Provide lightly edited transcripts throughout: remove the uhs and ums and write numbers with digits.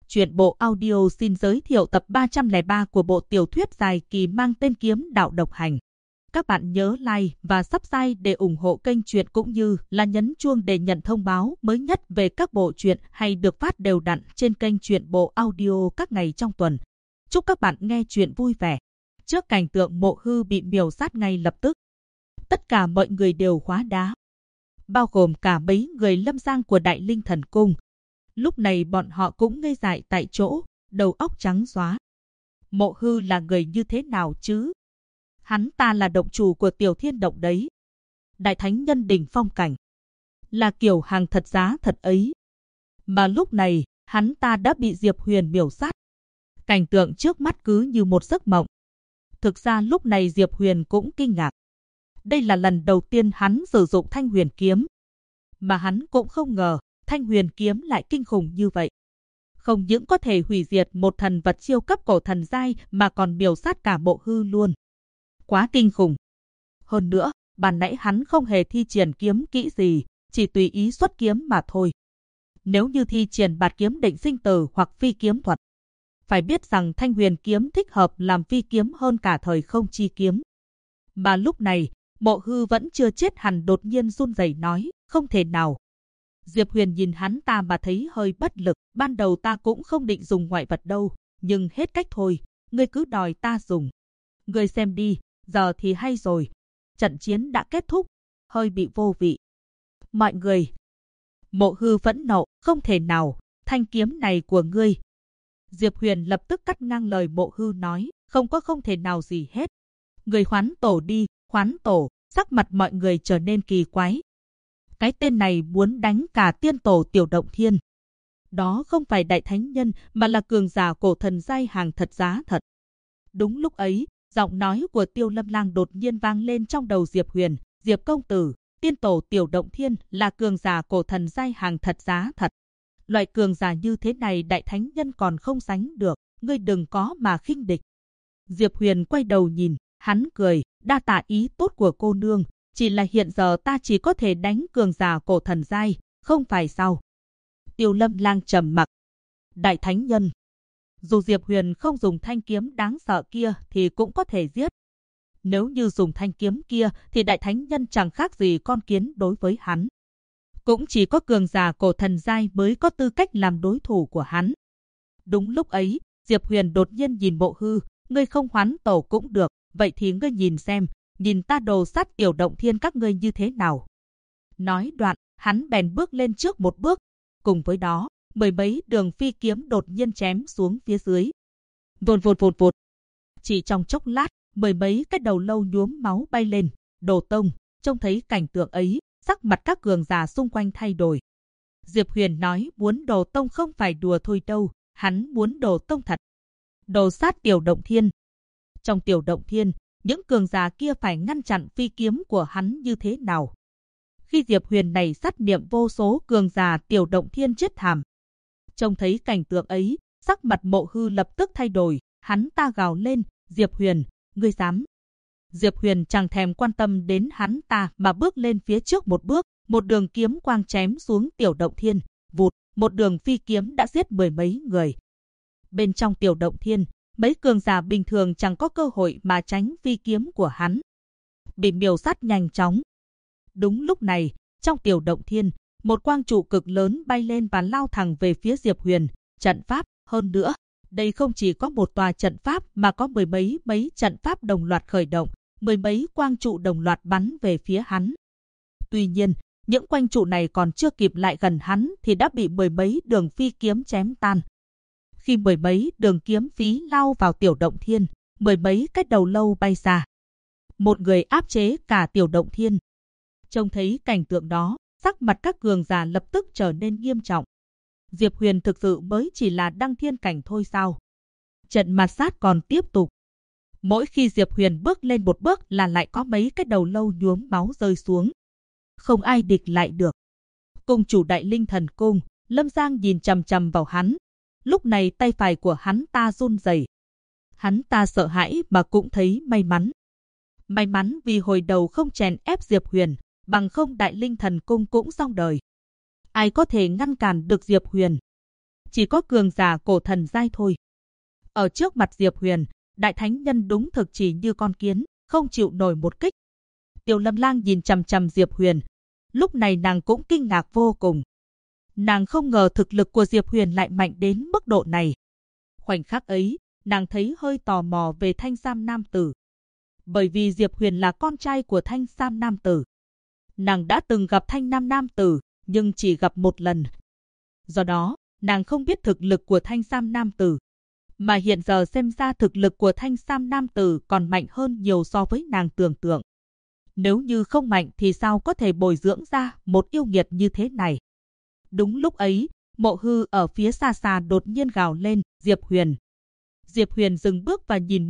Truyện bộ audio xin giới thiệu tập 303 của bộ tiểu thuyết dài kỳ mang tên Kiếm Đạo Độc Hành. Các bạn nhớ like và subscribe để ủng hộ kênh truyện cũng như là nhấn chuông để nhận thông báo mới nhất về các bộ truyện hay được phát đều đặn trên kênh truyện bộ audio các ngày trong tuần. Chúc các bạn nghe truyện vui vẻ. Trước cảnh tượng Mộ Hư bị miểu sát ngay lập tức, tất cả mọi người đều hóa đá, bao gồm cả mấy người Lâm Giang của Đại Linh Thần Cung. Lúc này bọn họ cũng ngây dại tại chỗ, đầu óc trắng xóa. Mộ Hư là người như thế nào chứ? Hắn ta là động chủ của Tiểu Thiên Động đấy. Đại thánh nhân đỉnh phong cảnh. Là kiểu hàng thật giá thật ấy. Mà lúc này, hắn ta đã bị Diệp Huyền miểu sát. Cảnh tượng trước mắt cứ như một giấc mộng. Thực ra lúc này Diệp Huyền cũng kinh ngạc. Đây là lần đầu tiên hắn sử dụng Thanh Huyền Kiếm. Mà hắn cũng không ngờ Thanh Huyền Kiếm lại kinh khủng như vậy. Không những có thể hủy diệt một thần vật siêu cấp cổ thần giai mà còn miểu sát cả Mộ Hư luôn. Quá kinh khủng. Hơn nữa, ban nãy hắn không hề thi triển kiếm kỹ gì, chỉ tùy ý xuất kiếm mà thôi. Nếu như thi triển bạt kiếm định sinh tử hoặc phi kiếm thuật, phải biết rằng Thanh Huyền Kiếm thích hợp làm phi kiếm hơn cả Thời Không Chi Kiếm. Mà lúc này, Mộ Hư vẫn chưa chết hẳn đột nhiên run rẩy nói, không thể nào. Diệp Huyền nhìn hắn ta mà thấy hơi bất lực, ban đầu ta cũng không định dùng ngoại vật đâu, nhưng hết cách thôi, ngươi cứ đòi ta dùng. Ngươi xem đi, giờ thì hay rồi, trận chiến đã kết thúc, hơi bị vô vị. Mọi người, Mộ Hư phẫn nộ, không thể nào, thanh kiếm này của ngươi. Diệp Huyền lập tức cắt ngang lời Mộ Hư nói, không thể nào gì hết. Người Hoán Tổ đi, Hoán Tổ, sắc mặt mọi người trở nên kỳ quái. Cái tên này muốn đánh cả tiên tổ Tiểu Động Thiên. Đó không phải đại thánh nhân mà là cường giả cổ thần giai hàng thật giá thật. Đúng lúc ấy, giọng nói của Tiêu Lâm Lang đột nhiên vang lên trong đầu Diệp Huyền. Diệp công tử, tiên tổ Tiểu Động Thiên là cường giả cổ thần giai hàng thật giá thật. Loại cường giả như thế này đại thánh nhân còn không sánh được, ngươi đừng có mà khinh địch. Diệp Huyền quay đầu nhìn, hắn cười, đa tạ ý tốt của cô nương. Chỉ là hiện giờ ta chỉ có thể đánh cường giả cổ thần giai, không phải sao? Tiêu Lâm Lang trầm mặc. Đại thánh nhân. Dù Diệp Huyền không dùng thanh kiếm đáng sợ kia thì cũng có thể giết. Nếu như dùng thanh kiếm kia thì đại thánh nhân chẳng khác gì con kiến đối với hắn. Cũng chỉ có cường giả cổ thần giai mới có tư cách làm đối thủ của hắn. Đúng lúc ấy, Diệp Huyền đột nhiên nhìn Mộ Hư, ngươi không Hoán Tổ cũng được, vậy thì ngươi nhìn xem. Nhìn ta đồ sát Tiểu Động Thiên các ngươi như thế nào. Nói đoạn, hắn bèn bước lên trước một bước. Cùng với đó, mười mấy đường phi kiếm đột nhiên chém xuống phía dưới. Vụt vụt vụt vụt. Chỉ trong chốc lát, mười mấy cái đầu lâu nhuốm máu bay lên. Đồ Tông, trông thấy cảnh tượng ấy, sắc mặt các cường giả xung quanh thay đổi. Diệp Huyền nói muốn Đồ Tông không phải đùa thôi đâu, hắn muốn Đồ Tông thật. Đồ sát Tiểu Động Thiên. Trong Tiểu Động Thiên, những cường giả kia phải ngăn chặn phi kiếm của hắn như thế nào? Khi Diệp Huyền này sát niệm vô số cường giả Tiểu Động Thiên chết thảm. Trông thấy cảnh tượng ấy, sắc mặt Mộ Hư lập tức thay đổi, hắn ta gào lên, Diệp Huyền, ngươi dám. Diệp Huyền chẳng thèm quan tâm đến hắn ta mà bước lên phía trước một bước, một đường kiếm quang chém xuống Tiểu Động Thiên, vụt, một đường phi kiếm đã giết mười mấy người. Bên trong Tiểu Động Thiên, mấy cường giả bình thường chẳng có cơ hội mà tránh phi kiếm của hắn. Bị miểu sát nhanh chóng. Đúng lúc này, trong Tiểu Động Thiên, một quang trụ cực lớn bay lên và lao thẳng về phía Diệp Huyền. Trận pháp, hơn nữa, đây không chỉ có một tòa trận pháp mà có mười mấy trận pháp đồng loạt khởi động, mười mấy quang trụ đồng loạt bắn về phía hắn. Tuy nhiên, những quang trụ này còn chưa kịp lại gần hắn thì đã bị mười mấy đường phi kiếm chém tan. Khi mười mấy đường kiếm phí lao vào Tiểu Động Thiên, mười mấy cái đầu lâu bay ra. Một người áp chế cả Tiểu Động Thiên. Trông thấy cảnh tượng đó, sắc mặt các cường giả lập tức trở nên nghiêm trọng. Diệp Huyền thực sự mới chỉ là đăng thiên cảnh thôi sao? Trận mạt sát còn tiếp tục. Mỗi khi Diệp Huyền bước lên một bước là lại có mấy cái đầu lâu nhuốm máu rơi xuống. Không ai địch lại được. Cung chủ Đại Linh Thần Cung, Lâm Giang nhìn chằm chằm vào hắn. Lúc này tay phải của hắn ta run rẩy. Hắn ta sợ hãi mà cũng thấy may mắn. May mắn vì hồi đầu không chèn ép Diệp Huyền, bằng không Đại Linh Thần Cung cũng xong đời. Ai có thể ngăn cản được Diệp Huyền? chỉ có cường giả cổ thần giai thôi. Ở trước mặt Diệp Huyền, đại thánh nhân đúng thực chỉ như con kiến, không chịu nổi một kích. Tiểu Lâm Lang nhìn chằm chằm Diệp Huyền, lúc này nàng cũng kinh ngạc vô cùng. Nàng không ngờ thực lực của Diệp Huyền lại mạnh đến mức độ này. Khoảnh khắc ấy, nàng thấy hơi tò mò về thanh sam nam tử. Bởi vì Diệp Huyền là con trai của thanh sam nam tử. Nàng đã từng gặp thanh nam tử, nhưng chỉ gặp một lần. Do đó, nàng không biết thực lực của thanh sam nam tử. Mà hiện giờ xem ra thực lực của thanh sam nam tử còn mạnh hơn nhiều so với nàng tưởng tượng. Nếu như không mạnh thì sao có thể bồi dưỡng ra một yêu nghiệt như thế này. Đúng lúc ấy, Mộ Hư ở phía xa xa đột nhiên gào lên, Diệp Huyền. Diệp Huyền dừng bước và nhìn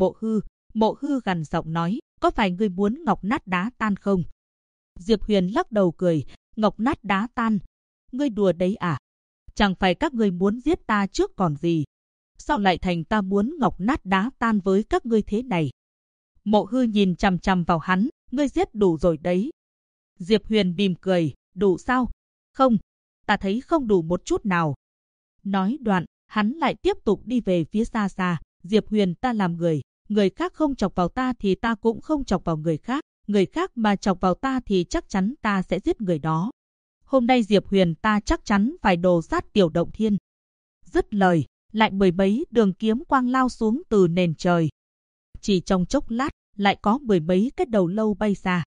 Mộ Hư gằn giọng nói, có phải ngươi muốn ngọc nát đá tan không? Diệp Huyền lắc đầu cười, ngọc nát đá tan, ngươi đùa đấy à? Chẳng phải các ngươi muốn giết ta trước còn gì? Sao lại thành ta muốn ngọc nát đá tan với các ngươi thế này? Mộ Hư nhìn chằm chằm vào hắn, ngươi giết đủ rồi đấy. Diệp Huyền mỉm cười, đủ sao? Không, ta thấy không đủ một chút nào. Nói đoạn, hắn lại tiếp tục đi về phía xa xa. Diệp Huyền, ta làm người khác không chọc vào ta thì ta cũng không chọc vào người khác mà chọc vào ta thì chắc chắn ta sẽ giết người đó. Hôm nay Diệp Huyền ta chắc chắn phải đồ sát Tiểu Động Thiên. Dứt lời, lại mười mấy đường kiếm quang lao xuống từ nền trời. Chỉ trong chốc lát, lại có mười mấy cái đầu lâu bay ra.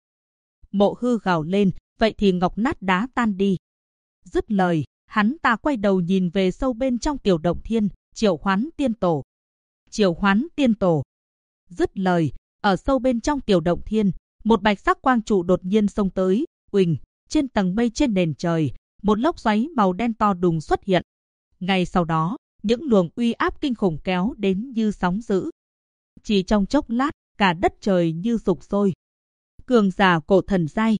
Mộ Hư gào lên, vậy thì ngọc nát đá tan đi. Dứt lời, hắn ta quay đầu nhìn về sâu bên trong Tiểu Động Thiên, triệu hoán tiên tổ. Triệu hoán tiên tổ. Dứt lời, ở sâu bên trong Tiểu Động Thiên, một bạch sắc quang trụ đột nhiên xông tới, uỳnh, trên tầng mây trên nền trời, một lốc xoáy màu đen to đùng xuất hiện. Ngay sau đó, những luồng uy áp kinh khủng kéo đến như sóng dữ. Chỉ trong chốc lát, cả đất trời như sục sôi. Cường giả cổ thần giai.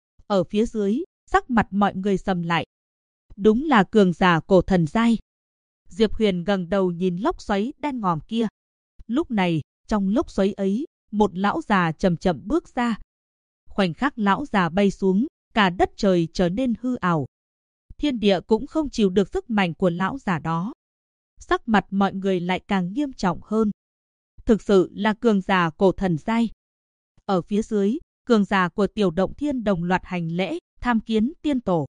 Ở phía dưới, sắc mặt mọi người sầm lại. Đúng là cường giả cổ thần giai. Diệp Huyền ngẩng đầu nhìn lốc xoáy đen ngòm kia. Lúc này, trong lốc xoáy ấy, một lão già chậm chậm bước ra. Khoảnh khắc lão già bay xuống, cả đất trời trở nên hư ảo. Thiên địa cũng không chịu được sức mạnh của lão già đó. Sắc mặt mọi người lại càng nghiêm trọng hơn. Thực sự là cường giả cổ thần giai. Ở phía dưới, cường giả của Tiểu Động Thiên đồng loạt hành lễ, tham kiến tiên tổ.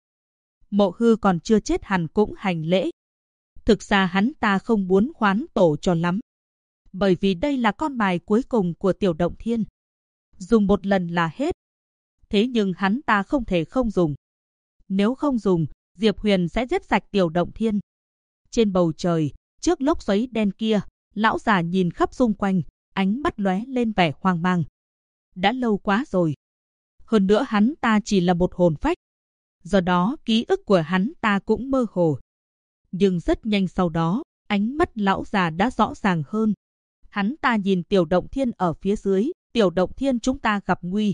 Mộ Hư còn chưa chết hẳn cũng hành lễ. Thực ra hắn ta không muốn khoán tổ cho lắm. Bởi vì đây là con bài cuối cùng của Tiểu Động Thiên. Dùng một lần là hết. Thế nhưng hắn ta không thể không dùng. Nếu không dùng, Diệp Huyền sẽ giết sạch Tiểu Động Thiên. Trên bầu trời, trước lốc xoáy đen kia, lão già nhìn khắp xung quanh, ánh mắt lóe lên vẻ hoang mang. Đã lâu quá rồi. Hơn nữa hắn ta chỉ là một hồn phách. Do đó ký ức của hắn ta cũng mơ hồ. Nhưng rất nhanh sau đó, ánh mắt lão già đã rõ ràng hơn. Hắn ta nhìn Tiểu Động Thiên ở phía dưới, Tiểu Động Thiên chúng ta gặp nguy.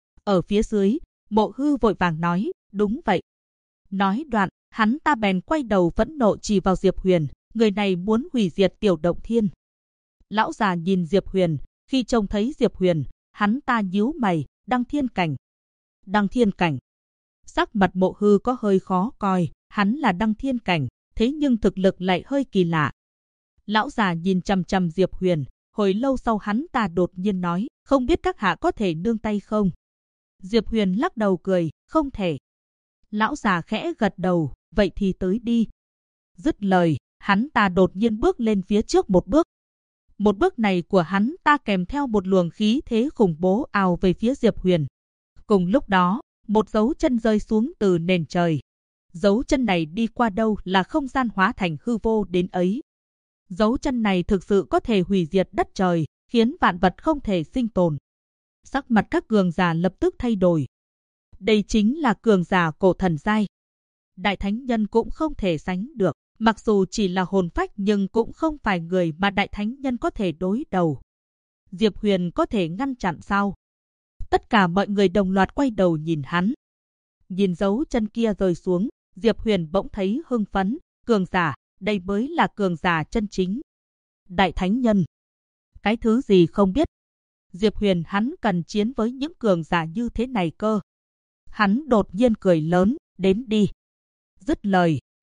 Ở phía dưới, Mộ Hư vội vàng nói, đúng vậy. Nói đoạn, hắn ta bèn quay đầu phẫn nộ chỉ vào Diệp Huyền, người này muốn hủy diệt Tiểu Động Thiên. Lão già nhìn Diệp Huyền, khi trông thấy Diệp Huyền, hắn ta nhíu mày, Đăng Thiên Cảnh. Đăng Thiên Cảnh. Sắc mặt Mộ Hư có hơi khó coi, hắn là Đăng Thiên Cảnh, thế nhưng thực lực lại hơi kỳ lạ. Lão già nhìn chằm chằm Diệp Huyền, hồi lâu sau hắn ta đột nhiên nói, không biết các hạ có thể nương tay không? Diệp Huyền lắc đầu cười, không thể. Lão già khẽ gật đầu, vậy thì tới đi. Dứt lời, hắn ta đột nhiên bước lên phía trước một bước. Một bước này của hắn ta kèm theo một luồng khí thế khủng bố ào về phía Diệp Huyền. Cùng lúc đó, một dấu chân rơi xuống từ nền trời. Dấu chân này đi qua đâu là không gian hóa thành hư vô đến ấy. Dấu chân này thực sự có thể hủy diệt đất trời, khiến vạn vật không thể sinh tồn. Sắc mặt các cường giả lập tức thay đổi. Đây chính là cường giả cổ thần giai. Đại thánh nhân cũng không thể sánh được. Mặc dù chỉ là hồn phách nhưng cũng không phải người mà đại thánh nhân có thể đối đầu. Diệp Huyền có thể ngăn chặn sao? Tất cả mọi người đồng loạt quay đầu nhìn hắn. Nhìn dấu chân kia rơi xuống, Diệp Huyền bỗng thấy hưng phấn. Cường giả, đây mới là cường giả chân chính. Đại thánh nhân. Cái thứ gì không biết. Diệp Huyền hắn cần chiến với những cường giả như thế này cơ. Hắn đột nhiên cười lớn, đến đi. Dứt lời,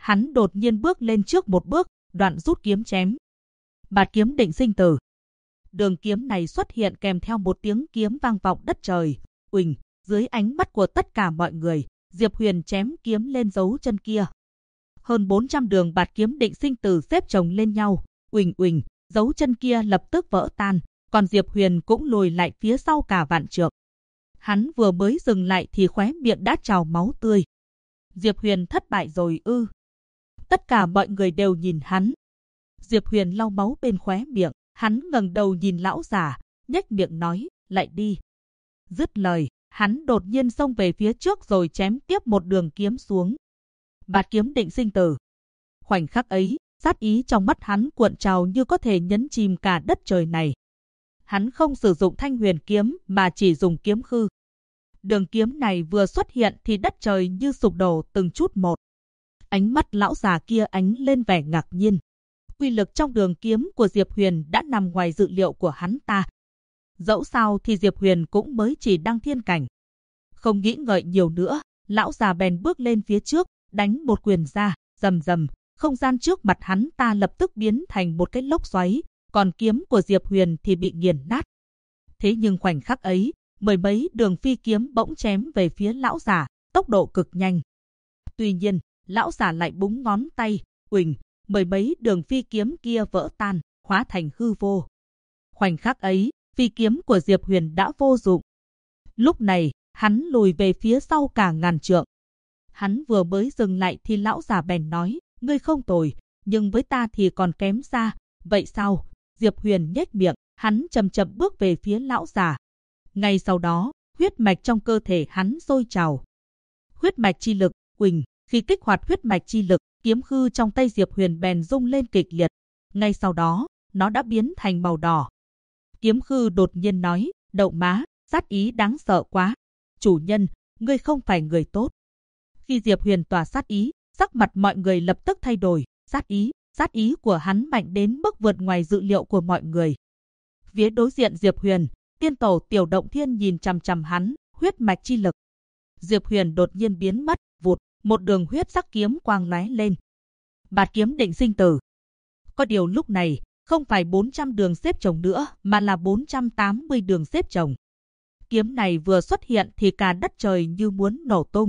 hắn đột nhiên bước lên trước một bước, đoạn rút kiếm chém. Bạt kiếm định sinh tử. Đường kiếm này xuất hiện kèm theo một tiếng kiếm vang vọng đất trời. Uỳnh, dưới ánh mắt của tất cả mọi người, Diệp Huyền chém kiếm lên dấu chân kia. Hơn 400 đường bạt kiếm định sinh tử xếp chồng lên nhau. Uỳnh uỳnh, dấu chân kia lập tức vỡ tan, còn Diệp Huyền cũng lùi lại phía sau cả vạn trượng. Hắn vừa mới dừng lại thì khóe miệng đã trào máu tươi. Diệp Huyền thất bại rồi ư? Tất cả mọi người đều nhìn hắn. Diệp Huyền lau máu bên khóe miệng, hắn ngẩng đầu nhìn lão già, nhếch miệng nói, lại đi. Dứt lời, hắn đột nhiên xông về phía trước rồi chém tiếp một đường kiếm xuống. Bạt kiếm định sinh tử. Khoảnh khắc ấy, sát ý trong mắt hắn cuộn trào như có thể nhấn chìm cả đất trời này. Hắn không sử dụng thanh huyền kiếm mà chỉ dùng kiếm khư. Đường kiếm này vừa xuất hiện thì đất trời như sụp đổ từng chút một. Ánh mắt lão già kia ánh lên vẻ ngạc nhiên. Uy lực trong đường kiếm của Diệp Huyền đã nằm ngoài dự liệu của hắn ta. Dẫu sao thì Diệp Huyền cũng mới chỉ đăng thiên cảnh. Không nghĩ ngợi nhiều nữa, lão già bèn bước lên phía trước, đánh một quyền ra, rầm rầm, không gian trước mặt hắn ta lập tức biến thành một cái lốc xoáy, còn kiếm của Diệp Huyền thì bị nghiền nát. Thế nhưng khoảnh khắc ấy, mười mấy đường phi kiếm bỗng chém về phía lão già, tốc độ cực nhanh. Tuy nhiên, lão già lại búng ngón tay, uỳnh, mười mấy đường phi kiếm kia vỡ tan, hóa thành hư vô. Khoảnh khắc ấy, phi kiếm của Diệp Huyền đã vô dụng. Lúc này, hắn lùi về phía sau cả ngàn trượng. Hắn vừa mới dừng lại thì lão già bèn nói, ngươi không tồi, nhưng với ta thì còn kém xa. Vậy sao? Diệp Huyền nhếch miệng, hắn chậm chậm bước về phía lão già. Ngay sau đó, huyết mạch trong cơ thể hắn sôi trào. Huyết mạch chi lực, uỳnh, khi kích hoạt huyết mạch chi lực, kiếm khư trong tay Diệp Huyền bèn rung lên kịch liệt. Ngay sau đó, nó đã biến thành màu đỏ. Kiếm khư đột nhiên nói, đậu má, sát ý đáng sợ quá. Chủ nhân, ngươi không phải người tốt. Khi Diệp Huyền tỏa sát ý, sắc mặt mọi người lập tức thay đổi. Sát ý của hắn mạnh đến mức vượt ngoài dự liệu của mọi người. Phía đối diện Diệp Huyền, tiên tổ Tiểu Động Thiên nhìn chằm chằm hắn, huyết mạch chi lực. Diệp Huyền đột nhiên biến mất, vụt, một đường huyết sắc kiếm quang lóe lên. Bạt kiếm định sinh tử. Có điều lúc này, không phải 400 đường xếp chồng nữa, mà là 480 đường xếp chồng. Kiếm này vừa xuất hiện thì cả đất trời như muốn nổ tung.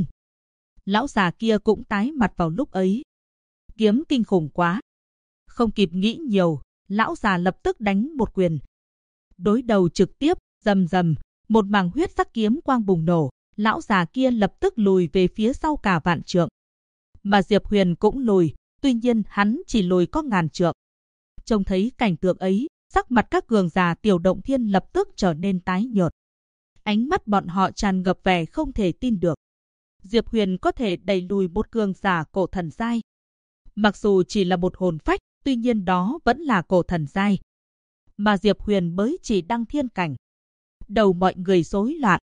Lão già kia cũng tái mặt vào lúc ấy. Kiếm kinh khủng quá. Không kịp nghĩ nhiều, lão già lập tức đánh một quyền. Đối đầu trực tiếp, rầm rầm, một mảng huyết sắc kiếm quang bùng nổ, lão già kia lập tức lùi về phía sau cả vạn trượng. Mà Diệp Huyền cũng lùi, tuy nhiên hắn chỉ lùi có ngàn trượng. Trông thấy cảnh tượng ấy, sắc mặt các cường giả Tiểu Động Thiên lập tức trở nên tái nhợt. Ánh mắt bọn họ tràn ngập vẻ không thể tin được. Diệp Huyền có thể đẩy lùi một cường giả cổ thần giai. Mặc dù chỉ là một hồn phách, tuy nhiên đó vẫn là cổ thần giai. Mà Diệp Huyền mới chỉ đăng thiên cảnh. Đầu mọi người rối loạn.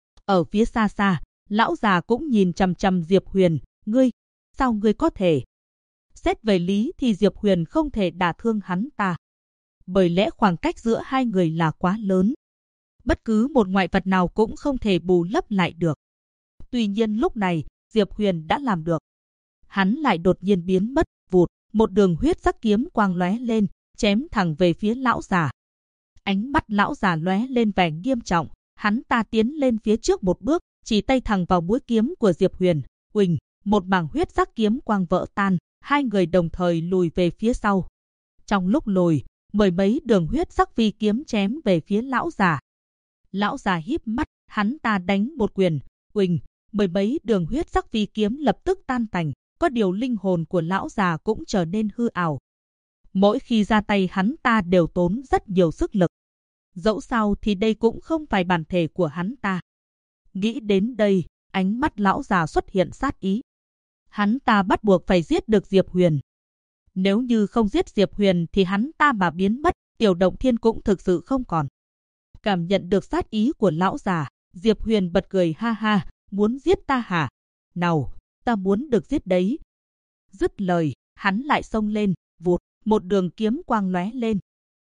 Ở phía xa xa, lão già cũng nhìn chằm chằm Diệp Huyền, ngươi, sao ngươi có thể? Xét về lý thì Diệp Huyền không thể đả thương hắn ta. Bởi lẽ khoảng cách giữa hai người là quá lớn. Bất cứ một ngoại vật nào cũng không thể bù lấp lại được. Tuy nhiên lúc này, Diệp Huyền đã làm được. Hắn lại đột nhiên biến mất, vụt, một đường huyết sắc kiếm quang lóe lên, chém thẳng về phía lão già. Ánh mắt lão già lóe lên vẻ nghiêm trọng, hắn ta tiến lên phía trước một bước, chỉ tay thẳng vào mũi kiếm của Diệp Huyền. Uỳnh, một mảng huyết sắc kiếm quang vỡ tan, hai người đồng thời lùi về phía sau. Trong lúc lùi, mười mấy đường huyết sắc phi kiếm chém về phía lão già. Lão già híp mắt, hắn ta đánh một quyền, uỳnh, mười mấy đường huyết sắc phi kiếm lập tức tan tành, có điều linh hồn của lão già cũng trở nên hư ảo. Mỗi khi ra tay hắn ta đều tốn rất nhiều sức lực. Dẫu sao thì đây cũng không phải bản thể của hắn ta. Nghĩ đến đây, ánh mắt lão già xuất hiện sát ý. Hắn ta bắt buộc phải giết được Diệp Huyền. Nếu như không giết Diệp Huyền thì hắn ta mà biến mất, Tiểu Động Thiên cũng thực sự không còn. Cảm nhận được sát ý của lão già, Diệp Huyền bật cười ha ha, muốn giết ta hả? Nào, ta muốn được giết đấy. Dứt lời, hắn lại xông lên, vụt, một đường kiếm quang lóe lên.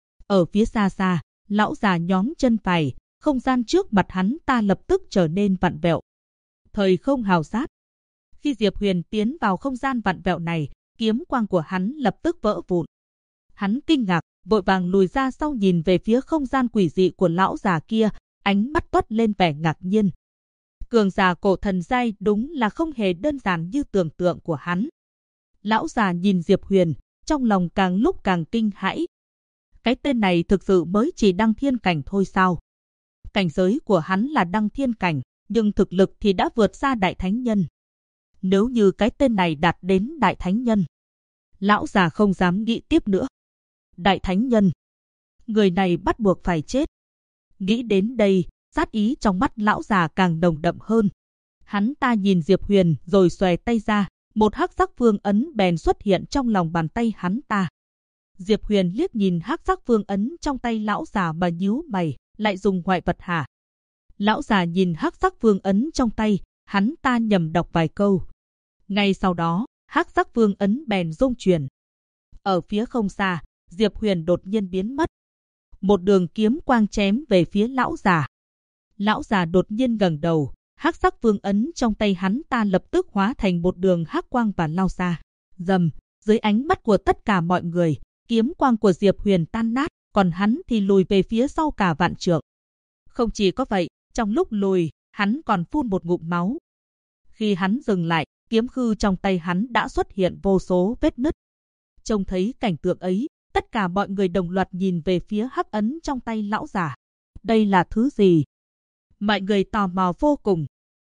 Ở phía xa xa, lão già nhón chân phải, không gian trước mặt hắn ta lập tức trở nên vặn vẹo. Thời không hào sát. Khi Diệp Huyền tiến vào không gian vặn vẹo này, kiếm quang của hắn lập tức vỡ vụn. Hắn kinh ngạc, vội vàng lùi ra sau nhìn về phía không gian quỷ dị của lão già kia, ánh mắt toát lên vẻ ngạc nhiên. Cường giả cổ thần giai đúng là không hề đơn giản như tưởng tượng của hắn. Lão già nhìn Diệp Huyền, trong lòng càng lúc càng kinh hãi. Cái tên này thực sự mới chỉ đăng thiên cảnh thôi sao? Cảnh giới của hắn là đăng thiên cảnh, nhưng thực lực thì đã vượt xa đại thánh nhân. Nếu như cái tên này đạt đến đại thánh nhân, lão già không dám nghĩ tiếp nữa. Đại thánh nhân, người này bắt buộc phải chết. Nghĩ đến đây, sát ý trong mắt lão già càng nồng đậm hơn. Hắn ta nhìn Diệp Huyền rồi xòe tay ra, một hắc sắc vương ấn bèn xuất hiện trong lòng bàn tay hắn ta. Diệp Huyền liếc nhìn hắc sắc vương ấn trong tay lão già mà nhíu mày, lại dùng ngoại vật hả? Lão già nhìn hắc sắc vương ấn trong tay, hắn ta nhầm đọc vài câu. Ngay sau đó, hắc sắc vương ấn bèn rung chuyển. Ở phía không xa, Diệp Huyền đột nhiên biến mất. Một đường kiếm quang chém về phía lão già. Lão già đột nhiên ngẩng đầu, hắc sắc vương ấn trong tay hắn ta lập tức hóa thành một đường hắc quang và lao ra. Rầm, dưới ánh mắt của tất cả mọi người, kiếm quang của Diệp Huyền tan nát, còn hắn thì lùi về phía sau cả vạn trượng. Không chỉ có vậy, trong lúc lùi, hắn còn phun một ngụm máu. Khi hắn dừng lại, kiếm khư trong tay hắn đã xuất hiện vô số vết nứt. Trông thấy cảnh tượng ấy, tất cả mọi người đồng loạt nhìn về phía hắc ấn trong tay lão già. Đây là thứ gì? Mọi người tò mò vô cùng.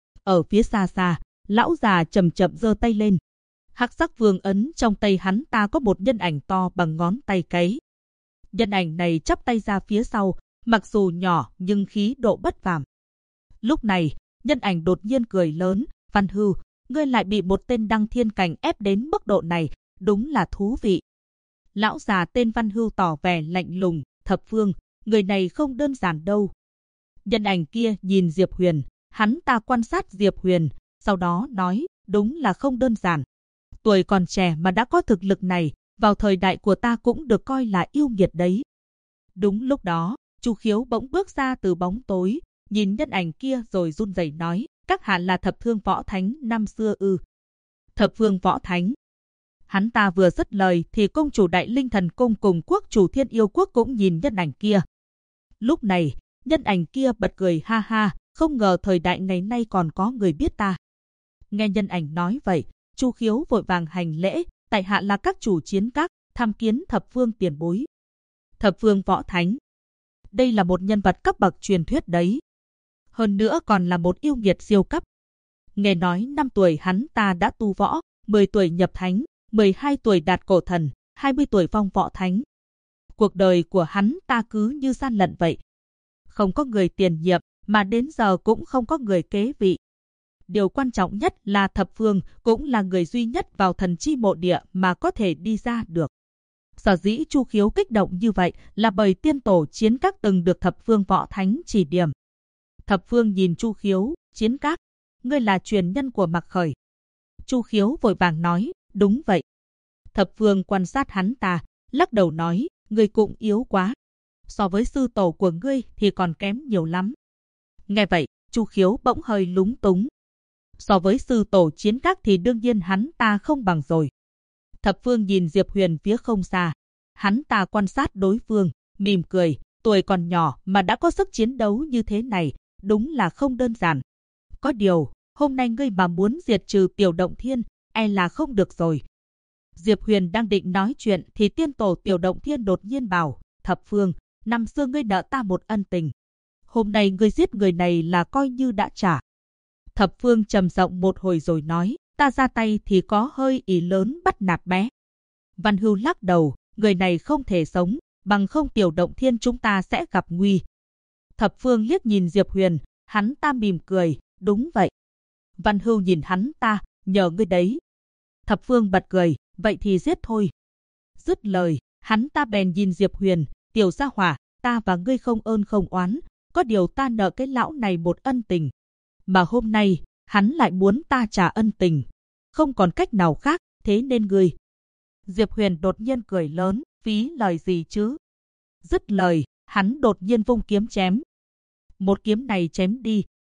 Ở phía xa xa, lão già chậm chậm giơ tay lên. Hắc sắc vương ấn trong tay hắn ta có một nhân ảnh to bằng ngón tay cái. Nhân ảnh này chắp tay ra phía sau, mặc dù nhỏ nhưng khí độ bất phàm. Lúc này, nhân ảnh đột nhiên cười lớn, Văn Hưu, ngươi lại bị một tên đăng thiên cảnh ép đến mức độ này, đúng là thú vị. Lão già tên Văn Hưu tỏ vẻ lạnh lùng, Thập Phương, người này không đơn giản đâu. Nhân ảnh kia nhìn Diệp Huyền, hắn ta quan sát Diệp Huyền, sau đó nói, đúng là không đơn giản. Tuổi còn trẻ mà đã có thực lực này, vào thời đại của ta cũng được coi là yêu nghiệt đấy. Đúng lúc đó, Chu Khiếu bỗng bước ra từ bóng tối, nhìn nhân ảnh kia rồi run rẩy nói, các hạ là Thập Phương Võ Thánh năm xưa ư? Thập Phương Võ Thánh. Hắn ta vừa dứt lời thì công chủ Đại Linh Thần Cung cùng quốc chủ Thiên Yêu Quốc cũng nhìn nhân ảnh kia. Lúc này, nhân ảnh kia bật cười ha ha, không ngờ thời đại ngày nay còn có người biết ta. Nghe nhân ảnh nói vậy, Chu Khiếu vội vàng hành lễ, tại hạ là các chủ chiến các, tham kiến Thập Phương tiền bối. Thập Phương Võ Thánh. Đây là một nhân vật cấp bậc truyền thuyết đấy. Hơn nữa còn là một yêu nghiệt siêu cấp. Nghe nói 5 tuổi hắn ta đã tu võ, 10 tuổi nhập thánh, 12 tuổi đạt cổ thần, 20 tuổi phong võ thánh. Cuộc đời của hắn ta cứ như gian lận vậy. Không có người tiền nhiệm, mà đến giờ cũng không có người kế vị. Điều quan trọng nhất là Thập Phương cũng là người duy nhất vào thần chi mộ địa mà có thể đi ra được. Sở dĩ Chu Khiếu kích động như vậy là bởi tiên tổ chiến các từng được Thập Phương Võ Thánh chỉ điểm. Thập Phương nhìn Chu Khiếu, chiến các, ngươi là truyền nhân của Mạc Khởi. Chu Khiếu vội vàng nói, đúng vậy. Thập Phương quan sát hắn ta, lắc đầu nói, ngươi cũng yếu quá. So với sư tổ của ngươi thì còn kém nhiều lắm. Nghe vậy, Chu Khiếu bỗng hơi lúng túng. So với sư tổ chiến các thì đương nhiên hắn ta không bằng rồi. Thập Phương nhìn Diệp Huyền phía không xa. Hắn ta quan sát đối phương, mỉm cười, tuổi còn nhỏ mà đã có sức chiến đấu như thế này, đúng là không đơn giản. Có điều, hôm nay ngươi mà muốn diệt trừ Tiểu Động Thiên, e là không được rồi. Diệp Huyền đang định nói chuyện thì tiên tổ Tiểu Động Thiên đột nhiên bảo, Thập Phương, năm xưa ngươi nợ ta một ân tình. Hôm nay ngươi giết người này là coi như đã trả. Thập Phương trầm giọng một hồi rồi nói, ta ra tay thì có hơi ý lớn bắt nạt bé. Văn Hưu lắc đầu, người này không thể sống, bằng không Tiểu Động Thiên chúng ta sẽ gặp nguy. Thập Phương liếc nhìn Diệp Huyền, hắn ta mỉm cười, đúng vậy. Văn Hưu nhìn hắn ta, nhờ ngươi đấy. Thập Phương bật cười, vậy thì giết thôi. Dứt lời, hắn ta bèn nhìn Diệp Huyền, Tiểu gia hỏa, ta và ngươi không ơn không oán, có điều ta nợ cái lão này một ân tình. Mà hôm nay, hắn lại muốn ta trả ân tình. Không còn cách nào khác, thế nên ngươi. Diệp Huyền đột nhiên cười lớn, phí lời gì chứ? Dứt lời, hắn đột nhiên vung kiếm chém. Một kiếm này chém đi,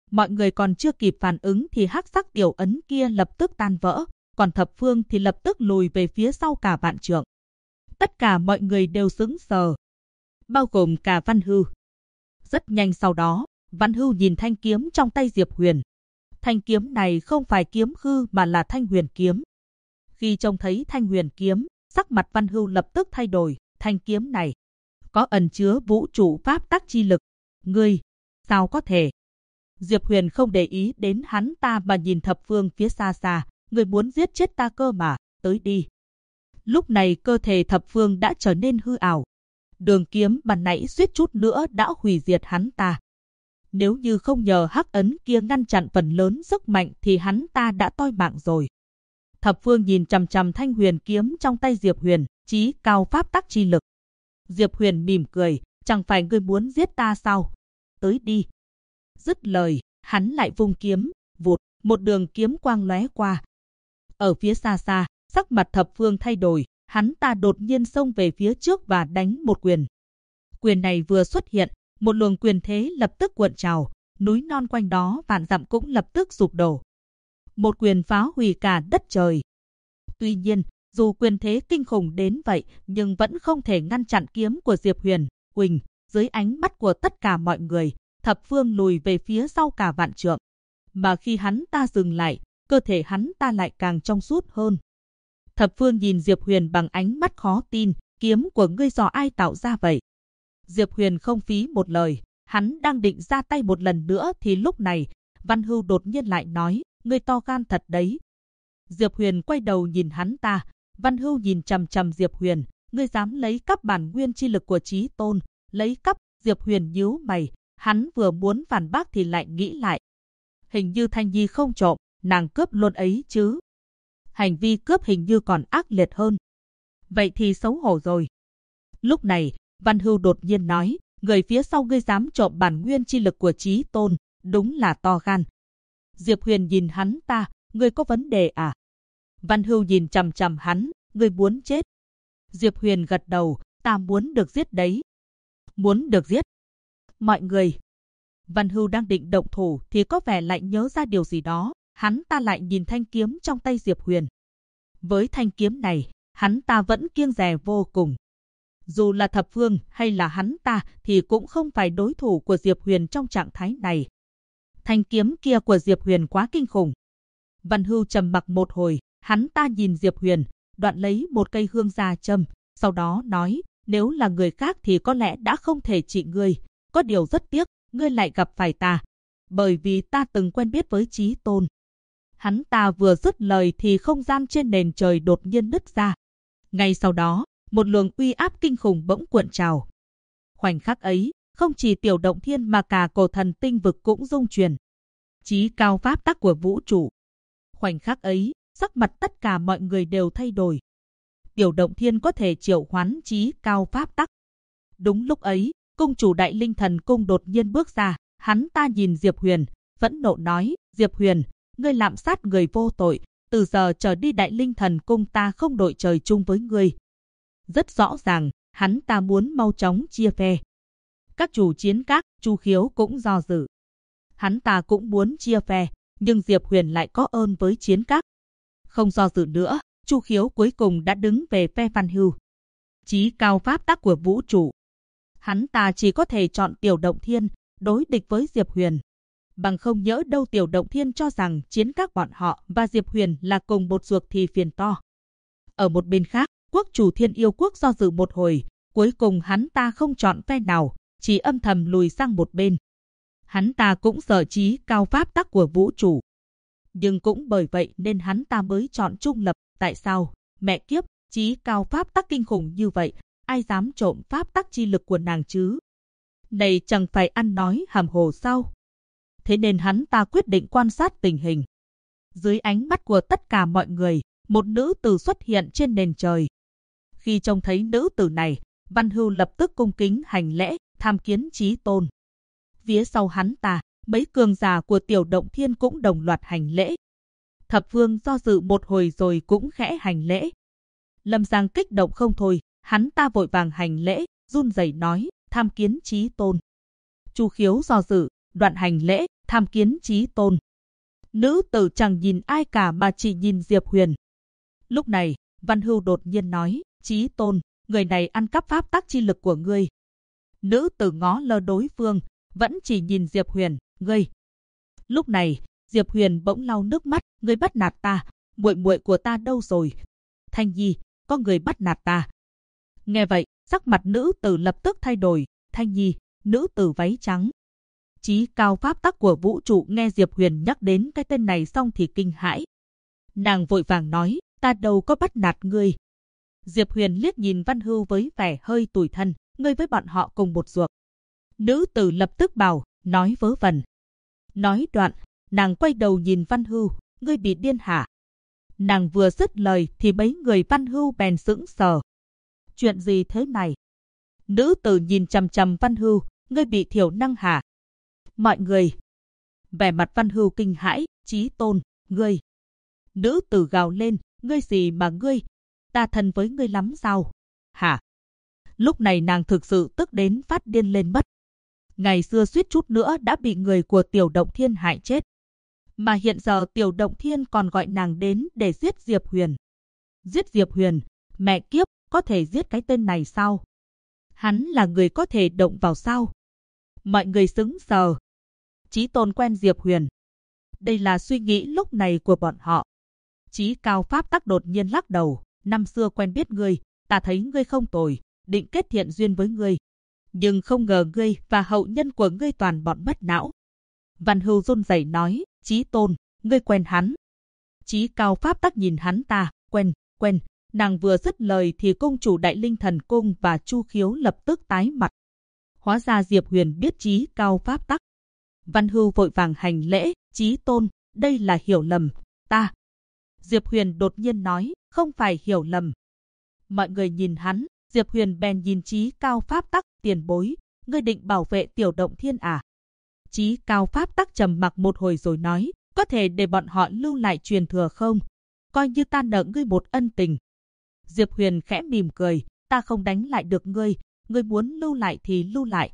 Mọi người còn chưa kịp phản ứng thì hắc sắc tiểu ấn kia lập tức tan vỡ, còn thập phương thì lập tức lùi về phía sau cả vạn trượng. Tất cả mọi người đều sững sờ, bao gồm cả Văn Hưu. Rất nhanh sau đó, Văn Hưu nhìn thanh kiếm trong tay Diệp Huyền. Thanh kiếm này không phải kiếm hư mà là thanh huyền kiếm. Khi trông thấy thanh huyền kiếm, sắc mặt Văn Hưu lập tức thay đổi. Thanh kiếm này có ẩn chứa vũ trụ pháp tắc chi lực. Ngươi, sao có thể? Diệp Huyền không để ý đến hắn ta mà nhìn thập phương phía xa xa. Ngươi muốn giết chết ta cơ mà, tới đi. Lúc này cơ thể thập phương đã trở nên hư ảo. Đường kiếm ban nãy suýt chút nữa đã hủy diệt hắn ta. Nếu như không nhờ hắc ấn kia ngăn chặn phần lớn sức mạnh thì hắn ta đã toi mạng rồi. Thập phương nhìn chằm chằm thanh huyền kiếm trong tay Diệp Huyền, chí cao pháp tắc chi lực. Diệp Huyền mỉm cười, chẳng phải ngươi muốn giết ta sao? Tới đi. Dứt lời, hắn lại vung kiếm, vụt, một đường kiếm quang lóe qua. Ở phía xa xa, sắc mặt thập phương thay đổi, hắn ta đột nhiên xông về phía trước và đánh một quyền. Quyền này vừa xuất hiện, một luồng quyền thế lập tức cuộn trào, núi non quanh đó vạn dặm cũng lập tức sụp đổ. Một quyền phá hủy cả đất trời. Tuy nhiên, dù quyền thế kinh khủng đến vậy, nhưng vẫn không thể ngăn chặn kiếm của Diệp Huyền. Quỳnh, dưới ánh mắt của tất cả mọi người, thập phương lùi về phía sau cả vạn trượng. Mà khi hắn ta dừng lại, cơ thể hắn ta lại càng trong suốt hơn. Thập phương nhìn Diệp Huyền bằng ánh mắt khó tin, kiếm của ngươi do ai tạo ra vậy? Diệp Huyền không phí một lời, hắn đang định ra tay một lần nữa thì lúc này, Văn Hưu đột nhiên lại nói, ngươi to gan thật đấy. Diệp Huyền quay đầu nhìn hắn ta, Văn Hưu nhìn chằm chằm Diệp Huyền, ngươi dám lấy cắp bản nguyên chi lực của Chí Tôn, lấy cắp. Diệp Huyền nhíu mày, hắn vừa muốn phản bác thì lại nghĩ lại. Hình như Thanh Nhi không trộm, nàng cướp luôn ấy chứ. Hành vi cướp hình như còn ác liệt hơn. Vậy thì xấu hổ rồi. Lúc này, Văn Hưu đột nhiên nói, người phía sau ngươi dám trộm bản nguyên chi lực của Chí Tôn, đúng là to gan. Diệp Huyền nhìn hắn ta, ngươi có vấn đề à? Văn Hưu nhìn chằm chằm hắn, ngươi muốn chết. Diệp Huyền gật đầu, ta muốn được giết đấy. Muốn được giết. Mọi người. Văn Hưu đang định động thủ thì có vẻ lại nhớ ra điều gì đó, hắn ta lại nhìn thanh kiếm trong tay Diệp Huyền. Với thanh kiếm này, hắn ta vẫn kiêng dè vô cùng. Dù là thập phương hay là hắn ta thì cũng không phải đối thủ của Diệp Huyền trong trạng thái này. Thanh kiếm kia của Diệp Huyền quá kinh khủng. Văn Hưu trầm mặc một hồi, hắn ta nhìn Diệp Huyền, đoạn lấy một cây hương ra châm, sau đó nói, nếu là người khác thì có lẽ đã không thể trị ngươi, có điều rất tiếc, ngươi lại gặp phải ta, bởi vì ta từng quen biết với Chí Tôn. Hắn ta vừa dứt lời thì không gian trên nền trời đột nhiên nứt ra. Ngay sau đó, một luồng uy áp kinh khủng bỗng cuộn trào. Khoảnh khắc ấy, không chỉ Tiểu Động Thiên mà cả cổ thần tinh vực cũng rung chuyển. Chí cao pháp tắc của vũ trụ. Khoảnh khắc ấy, sắc mặt tất cả mọi người đều thay đổi. Tiểu Động Thiên có thể triệu hoán chí cao pháp tắc. Đúng lúc ấy, cung chủ Đại Linh Thần Cung đột nhiên bước ra, hắn ta nhìn Diệp Huyền, phẫn nộ nói, Diệp Huyền, ngươi lạm sát người vô tội, từ giờ trở đi Đại Linh Thần Cung ta không đội trời chung với ngươi. Rất rõ ràng, hắn ta muốn mau chóng chia phe. Các chủ chiến các, Chu Khiếu cũng do dự. Hắn ta cũng muốn chia phe, nhưng Diệp Huyền lại có ơn với chiến các. Không do dự nữa, Chu Khiếu cuối cùng đã đứng về phe Văn Hưu. Chí cao pháp tắc của vũ trụ. Hắn ta chỉ có thể chọn Tiểu Động Thiên, đối địch với Diệp Huyền. Bằng không nhỡ đâu Tiểu Động Thiên cho rằng chiến các bọn họ và Diệp Huyền là cùng một ruột thì phiền to. Ở một bên khác, quốc chủ Thiên Yêu Quốc do dự một hồi, cuối cùng hắn ta không chọn phe nào, chỉ âm thầm lùi sang một bên. Hắn ta cũng sợ chí cao pháp tắc của vũ trụ. Nhưng cũng bởi vậy nên hắn ta mới chọn trung lập. Tại sao? Mẹ kiếp, chí cao pháp tắc kinh khủng như vậy, ai dám trộm pháp tắc chi lực của nàng chứ? Này chẳng phải ăn nói hàm hồ sao? Thế nên hắn ta quyết định quan sát tình hình. Dưới ánh mắt của tất cả mọi người, một nữ tử xuất hiện trên nền trời. Khi trông thấy nữ tử này, Văn Hưu lập tức cung kính hành lễ, tham kiến Chí Tôn. Phía sau hắn ta, mấy cường giả của Tiểu Động Thiên cũng đồng loạt hành lễ. Thập Phương do dự một hồi rồi cũng khẽ hành lễ. Lâm Giang kích động không thôi, hắn ta vội vàng hành lễ, run rẩy nói, tham kiến Chí Tôn. Chu Khiếu do dự, đoạn hành lễ, tham kiến chí tôn. Nữ tử chẳng nhìn ai cả mà chỉ nhìn Diệp Huyền. Lúc này, Văn Hưu đột nhiên nói, chí tôn, người này ăn cắp pháp tắc chi lực của ngươi. Nữ tử ngó lơ đối phương, vẫn chỉ nhìn Diệp Huyền, ngươi. Lúc này, Diệp Huyền bỗng lau nước mắt, ngươi bắt nạt ta, muội muội của ta đâu rồi? Thanh Nhi, có người bắt nạt ta. Nghe vậy, sắc mặt nữ tử lập tức thay đổi, Thanh Nhi, nữ tử váy trắng. Chí cao pháp tắc của vũ trụ nghe Diệp Huyền nhắc đến cái tên này xong thì kinh hãi. Nàng vội vàng nói, ta đâu có bắt nạt ngươi. Diệp Huyền liếc nhìn Văn Hưu với vẻ hơi tủi thân, ngươi với bọn họ cùng một ruột. Nữ tử lập tức bảo, nói vớ vẩn. Nói đoạn, nàng quay đầu nhìn Văn Hưu, ngươi bị điên hả? Nàng vừa dứt lời thì mấy người Văn Hưu bèn sững sờ. Chuyện gì thế này? Nữ tử nhìn chằm chằm Văn Hưu, ngươi bị thiểu năng hả? Mọi người. Vẻ mặt Văn Hưu kinh hãi, chí tôn, ngươi. Nữ tử gào lên, ngươi gì mà ngươi? Ta thân với ngươi lắm sao? Hả? Lúc này nàng thực sự tức đến phát điên lên mất. Ngày xưa suýt chút nữa đã bị người của Tiểu Động Thiên hại chết. Mà hiện giờ Tiểu Động Thiên còn gọi nàng đến để giết Diệp Huyền. Giết Diệp Huyền, mẹ kiếp, có thể giết cái tên này sao? Hắn là người có thể động vào sao? Mọi người sững sờ. Chí tôn quen Diệp Huyền. Đây là suy nghĩ lúc này của bọn họ. Chí cao pháp tắc đột nhiên lắc đầu. Năm xưa quen biết ngươi, ta thấy ngươi không tồi, định kết thiện duyên với ngươi. Nhưng không ngờ ngươi và hậu nhân của ngươi toàn bọn mất não. Văn Hưu run rẩy nói, chí tôn, ngươi quen hắn. Chí cao pháp tắc nhìn hắn ta, quen. Nàng vừa dứt lời thì cung chủ Đại Linh Thần Cung và Chu Khiếu lập tức tái mặt. Hóa ra Diệp Huyền biết chí cao pháp tắc. Văn Hưu vội vàng hành lễ, chí tôn, đây là hiểu lầm, ta. Diệp Huyền đột nhiên nói, không phải hiểu lầm. Mọi người nhìn hắn, Diệp Huyền bèn nhìn chí cao pháp tắc, tiền bối, ngươi định bảo vệ Tiểu Động Thiên à? Chí cao pháp tắc trầm mặc một hồi rồi nói, có thể để bọn họ lưu lại truyền thừa không? Coi như ta nợ ngươi một ân tình. Diệp Huyền khẽ mỉm cười, ta không đánh lại được ngươi, ngươi muốn lưu lại thì lưu lại.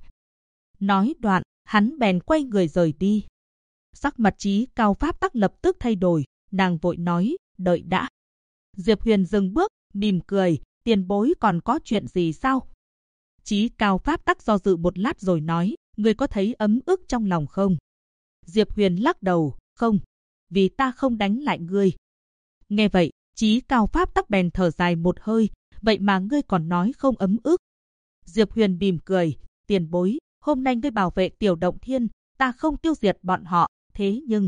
Nói đoạn, hắn bèn quay người rời đi. Sắc mặt chí cao pháp tắc lập tức thay đổi, nàng vội nói, đợi đã. Diệp Huyền dừng bước, mỉm cười, tiền bối còn có chuyện gì sao? Chí cao pháp tắc do dự một lát rồi nói, ngươi có thấy ấm ức trong lòng không? Diệp Huyền lắc đầu, không, vì ta không đánh lại ngươi. Nghe vậy, chí cao pháp tắc bèn thở dài một hơi, vậy mà ngươi còn nói không ấm ức. Diệp Huyền mỉm cười, tiền bối, hôm nay ngươi bảo vệ Tiểu Động Thiên, ta không tiêu diệt bọn họ, thế nhưng...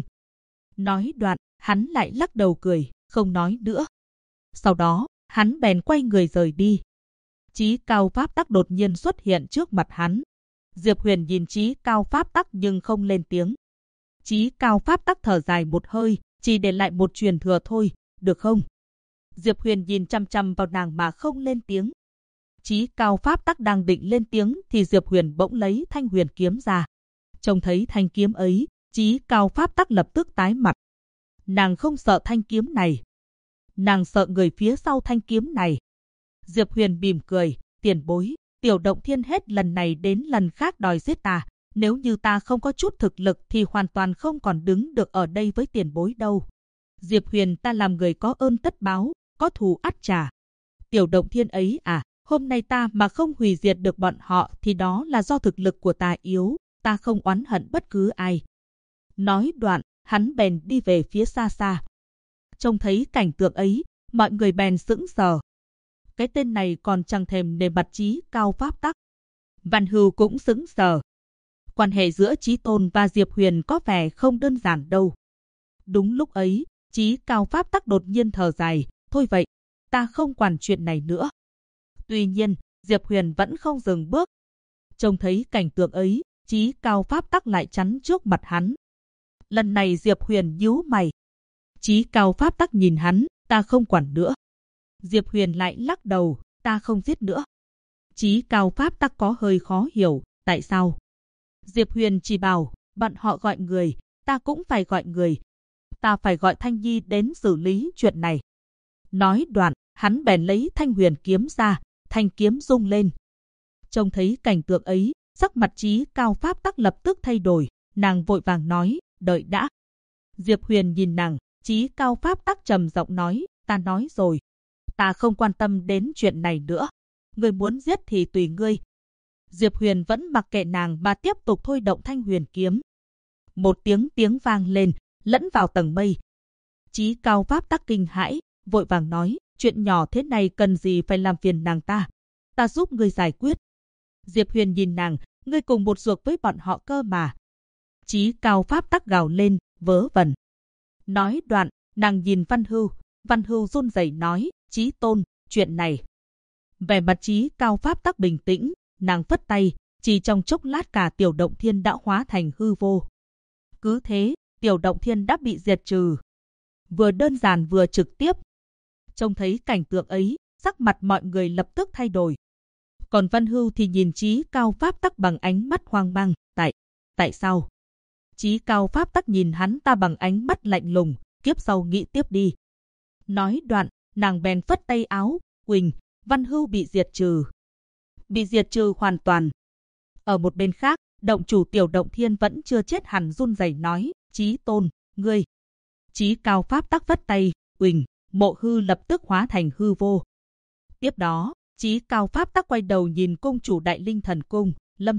Nói đoạn, hắn lại lắc đầu cười, không nói nữa. Sau đó, hắn bèn quay người rời đi. Chí cao pháp tắc đột nhiên xuất hiện trước mặt hắn. Diệp Huyền nhìn chí cao pháp tắc nhưng không lên tiếng. Chí cao pháp tắc thở dài một hơi, chỉ để lại một truyền thừa thôi, được không? Diệp Huyền nhìn chăm chăm vào nàng mà không lên tiếng. Chí cao pháp tắc đang định lên tiếng thì Diệp Huyền bỗng lấy thanh huyền kiếm ra. Trông thấy thanh kiếm ấy, chí cao pháp tắc lập tức tái mặt. Nàng không sợ thanh kiếm này. Nàng sợ người phía sau thanh kiếm này. Diệp Huyền mỉm cười, tiền bối, Tiểu Động Thiên hết lần này đến lần khác đòi giết ta. Nếu như ta không có chút thực lực thì hoàn toàn không còn đứng được ở đây với tiền bối đâu. Diệp Huyền, ta làm người có ơn tất báo, có thù ắt trả. Tiểu Động Thiên ấy à, hôm nay ta mà không hủy diệt được bọn họ thì đó là do thực lực của ta yếu, ta không oán hận bất cứ ai. Nói đoạn, hắn bèn đi về phía xa xa. Trông thấy cảnh tượng ấy, mọi người bèn sững sờ. Cái tên này còn chẳng thèm nề mặt chí cao pháp tắc. Văn Hưu cũng sững sờ. Quan hệ giữa Chí Tôn và Diệp Huyền có vẻ không đơn giản đâu. Đúng lúc ấy, chí cao pháp tắc đột nhiên thở dài, thôi vậy, ta không quản chuyện này nữa. Tuy nhiên, Diệp Huyền vẫn không dừng bước. Trông thấy cảnh tượng ấy, chí cao pháp tắc lại chắn trước mặt hắn. Lần này Diệp Huyền nhíu mày. Chí cao pháp tắc nhìn hắn, ta không quản nữa. Diệp Huyền lại lắc đầu, ta không giết nữa. Chí cao pháp tắc có hơi khó hiểu, tại sao? Diệp Huyền chỉ bảo, bọn họ gọi người, ta cũng phải gọi người. Ta phải gọi Thanh Nhi đến xử lý chuyện này. Nói đoạn, hắn bèn lấy thanh huyền kiếm ra, thanh kiếm rung lên. Trông thấy cảnh tượng ấy, sắc mặt chí cao pháp tắc lập tức thay đổi, nàng vội vàng nói, đợi đã. Diệp Huyền nhìn nàng, Chí Cao pháp tắc trầm giọng nói, ta nói rồi. Ta không quan tâm đến chuyện này nữa. Ngươi muốn giết thì tùy ngươi. Diệp Huyền vẫn mặc kệ nàng mà tiếp tục thôi động Thanh Huyền kiếm. Một tiếng vang lên, lẫn vào tầng mây. Chí Cao pháp tắc kinh hãi, vội vàng nói, chuyện nhỏ thế này cần gì phải làm phiền nàng ta. Ta giúp ngươi giải quyết. Diệp Huyền nhìn nàng, ngươi cùng một ruột với bọn họ cơ mà. Chí Cao pháp tắc gào lên, vớ vẩn. Nói đoạn, nàng nhìn Văn Hưu run rẩy nói, Chí Tôn, chuyện này. Vẻ mặt Chí Cao pháp tắc bình tĩnh, nàng phất tay, chỉ trong chốc lát cả Tiểu Động Thiên đã hóa thành hư vô. Cứ thế, Tiểu Động Thiên đã bị diệt trừ. Vừa đơn giản vừa trực tiếp. Trông thấy cảnh tượng ấy, sắc mặt mọi người lập tức thay đổi. Còn Văn Hưu thì nhìn Chí Cao pháp tắc bằng ánh mắt hoang mang, tại sao? Chí Cao pháp tắc nhìn hắn ta bằng ánh mắt lạnh lùng, kiếp sau nghĩ tiếp đi. Nói đoạn, nàng bèn phất tay áo, Quỳnh, Văn Hưu bị diệt trừ. Bị diệt trừ hoàn toàn. Ở một bên khác, động chủ Tiểu Động Thiên vẫn chưa chết hẳn run rẩy nói, Chí Tôn, ngươi. Chí Cao pháp tắc phất tay, Quỳnh, Mộ Hư lập tức hóa thành hư vô. Tiếp đó, Chí Cao pháp tắc quay đầu nhìn cung chủ Đại Linh Thần Cung,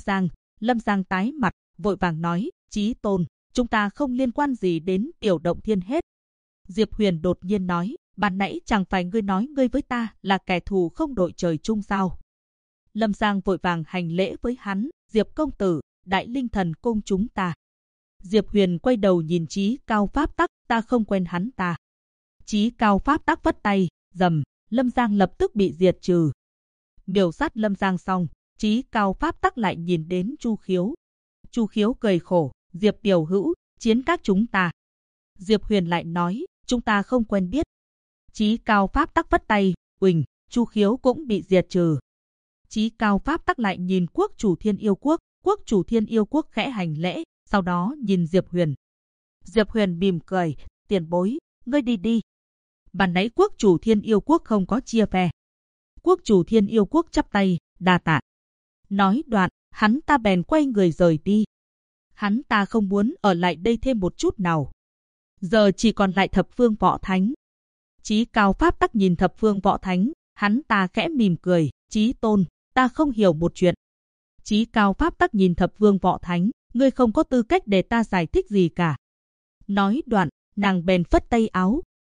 Lâm Giang tái mặt, vội vàng nói, Chí Tôn, chúng ta không liên quan gì đến Tiểu Động Thiên hết. Diệp Huyền đột nhiên nói, ban nãy chẳng phải ngươi nói ngươi với ta là kẻ thù không đội trời chung sao? Lâm Giang vội vàng hành lễ với hắn, Diệp công tử, Đại Linh Thần Cung chúng ta. Diệp Huyền quay đầu nhìn Chí Cao pháp tắc, ta không quen hắn ta. Chí Cao pháp tắc vất tay, rầm, Lâm Giang lập tức bị diệt trừ. Miểu sát Lâm Giang xong, Chí Cao pháp tắc lại nhìn đến Chu Khiếu. Chu Khiếu cười khổ, Diệp tiểu hữu, chiến các chúng ta. Diệp Huyền lại nói, chúng ta không quen biết. Chí Cao pháp tắc vất tay, Quỳnh, Chu Khiếu cũng bị diệt trừ. Chí Cao pháp tắc lại nhìn quốc chủ Thiên Yêu Quốc, quốc chủ Thiên Yêu Quốc khẽ hành lễ, sau đó nhìn Diệp Huyền. Diệp Huyền mỉm cười, tiền bối, ngươi đi đi. Ban nãy quốc chủ Thiên Yêu Quốc không có chia phe. Quốc chủ Thiên Yêu Quốc chắp tay, đa tạ. Nói đoạn, hắn ta bèn quay người rời đi. Hắn ta không muốn ở lại đây thêm một chút nào. Giờ chỉ còn lại Thập Phương Võ Thánh. Chí Cao pháp tắc nhìn Thập Phương Võ Thánh, hắn ta khẽ mỉm cười, Chí Tôn, ta không hiểu một chuyện. Chí Cao pháp tắc nhìn Thập Phương Võ Thánh, ngươi không có tư cách để ta giải thích gì cả. Nói đoạn, nàng bèn phất tay áo.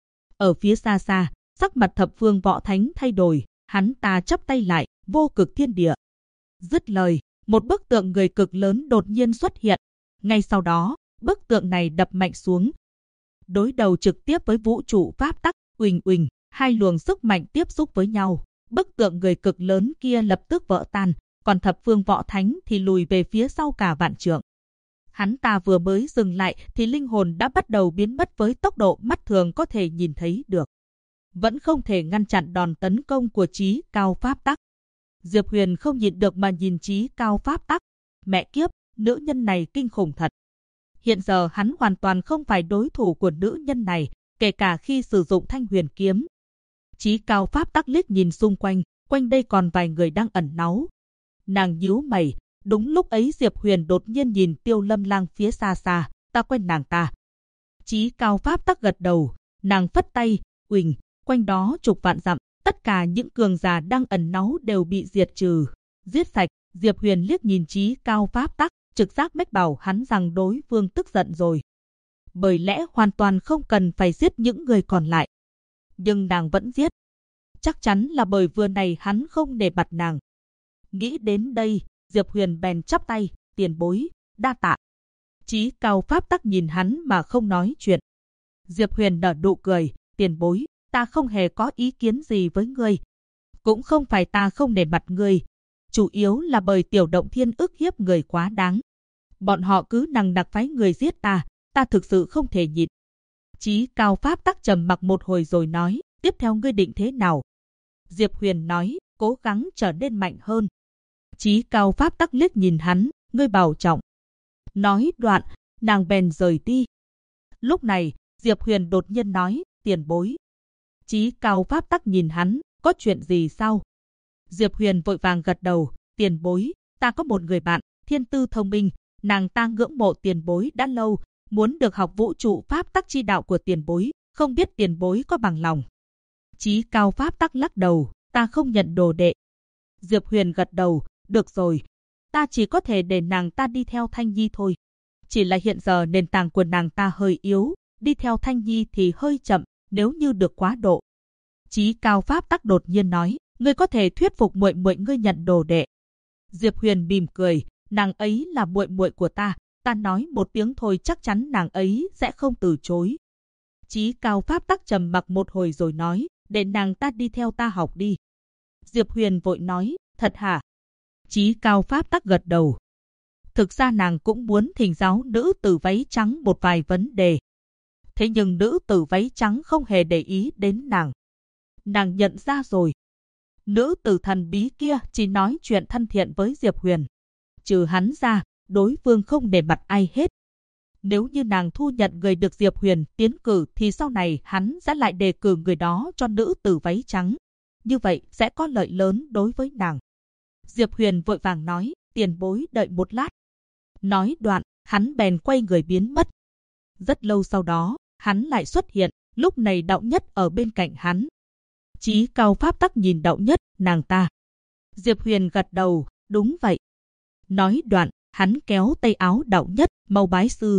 Ở phía xa xa, sắc mặt Thập Phương Võ Thánh thay đổi, hắn ta chắp tay lại, vô cực thiên địa. Dứt lời, một bức tượng người cực lớn đột nhiên xuất hiện. Ngay sau đó, bức tượng này đập mạnh xuống. Đối đầu trực tiếp với vũ trụ pháp tắc, uỳnh uỳnh, hai luồng sức mạnh tiếp xúc với nhau. Bức tượng người cực lớn kia lập tức vỡ tan, còn Thập Phương Võ Thánh thì lùi về phía sau cả vạn trượng. Hắn ta vừa mới dừng lại thì linh hồn đã bắt đầu biến mất với tốc độ mắt thường có thể nhìn thấy được. Vẫn không thể ngăn chặn đòn tấn công của Chí Cao pháp tắc. Diệp Huyền không nhịn được mà nhìn Chí Cao pháp tắc. Mẹ kiếp, nữ nhân này kinh khủng thật. Hiện giờ hắn hoàn toàn không phải đối thủ của nữ nhân này, kể cả khi sử dụng Thanh Huyền kiếm. Chí Cao pháp tắc liếc nhìn xung quanh, quanh đây còn vài người đang ẩn náu. Nàng nhíu mày, đúng lúc ấy Diệp Huyền đột nhiên nhìn Tiêu Lâm Lang phía xa xa, ta quen nàng ta. Chí Cao pháp tắc gật đầu, nàng phất tay, uỳnh, quanh đó chục vạn dặm, tất cả những cường giả đang ẩn náu đều bị diệt trừ, giết sạch. Diệp Huyền liếc nhìn Chí Cao pháp tắc, trực giác mách bảo hắn rằng đối phương tức giận rồi. Bởi lẽ hoàn toàn không cần phải giết những người còn lại. Nhưng nàng vẫn giết. Chắc chắn là bởi vừa này hắn không nể mặt nàng. Nghĩ đến đây, Diệp Huyền bèn chắp tay, tiền bối, đa tạ. Chí Cao pháp tắc nhìn hắn mà không nói chuyện. Diệp Huyền nở nụ cười, tiền bối, ta không hề có ý kiến gì với ngươi. Cũng không phải ta không nể mặt ngươi. Chủ yếu là bởi Tiểu Động Thiên ức hiếp người quá đáng. Bọn họ cứ nằng nặc phái người giết ta thực sự không thể nhịn. Chí Cao pháp tắc trầm mặc một hồi rồi nói, tiếp theo ngươi định thế nào? Diệp Huyền nói, cố gắng trở nên mạnh hơn. Chí Cao pháp tắc liếc nhìn hắn, ngươi bảo trọng. Nói đoạn, nàng bèn rời đi. Lúc này, Diệp Huyền đột nhiên nói, tiền bối. Chí Cao pháp tắc nhìn hắn, có chuyện gì sao? Diệp Huyền vội vàng gật đầu, tiền bối, ta có một người bạn, thiên tư thông minh, nàng ta ngưỡng mộ tiền bối đã lâu, muốn được học vũ trụ pháp tắc chi đạo của tiền bối, không biết tiền bối có bằng lòng. Chí Cao pháp tắc lắc đầu, ta không nhận đồ đệ. Diệp Huyền gật đầu, được rồi, ta chỉ có thể để nàng ta đi theo Thanh Nhi thôi. Chỉ là hiện giờ nền tảng của nàng ta hơi yếu, đi theo Thanh Nhi thì hơi chậm, nếu như được quá độ. Chí Cao pháp tắc đột nhiên nói, ngươi có thể thuyết phục muội muội ngươi nhận đồ đệ. Diệp Huyền mỉm cười, nàng ấy là muội muội của ta nói một tiếng thôi chắc chắn nàng ấy sẽ không từ chối. Chí Cao pháp tắc trầm mặc một hồi rồi nói, để nàng ta đi theo ta học đi. Diệp Huyền vội nói, thật hả? Chí Cao pháp tắc gật đầu. Thực ra nàng cũng muốn thỉnh giáo nữ tử váy trắng một vài vấn đề. Thế nhưng nữ tử váy trắng không hề để ý đến nàng. Nàng nhận ra rồi. Nữ tử thần bí kia chỉ nói chuyện thân thiện với Diệp Huyền. Trừ hắn ra, đối phương không để mặt ai hết. Nếu như nàng thu nhận người được Diệp Huyền tiến cử thì sau này hắn sẽ lại đề cử người đó cho nữ tử váy trắng. Như vậy sẽ có lợi lớn đối với nàng. Diệp Huyền vội vàng nói, tiền bối đợi một lát. Nói đoạn, hắn bèn quay người biến mất. Rất lâu sau đó, hắn lại xuất hiện, lúc này Đạo Nhất ở bên cạnh hắn. Chí Cao pháp tắc nhìn Đạo Nhất, nàng ta. Diệp Huyền gật đầu, đúng vậy. Nói đoạn, hắn kéo tay áo Đạo Nhất, mau bái sư.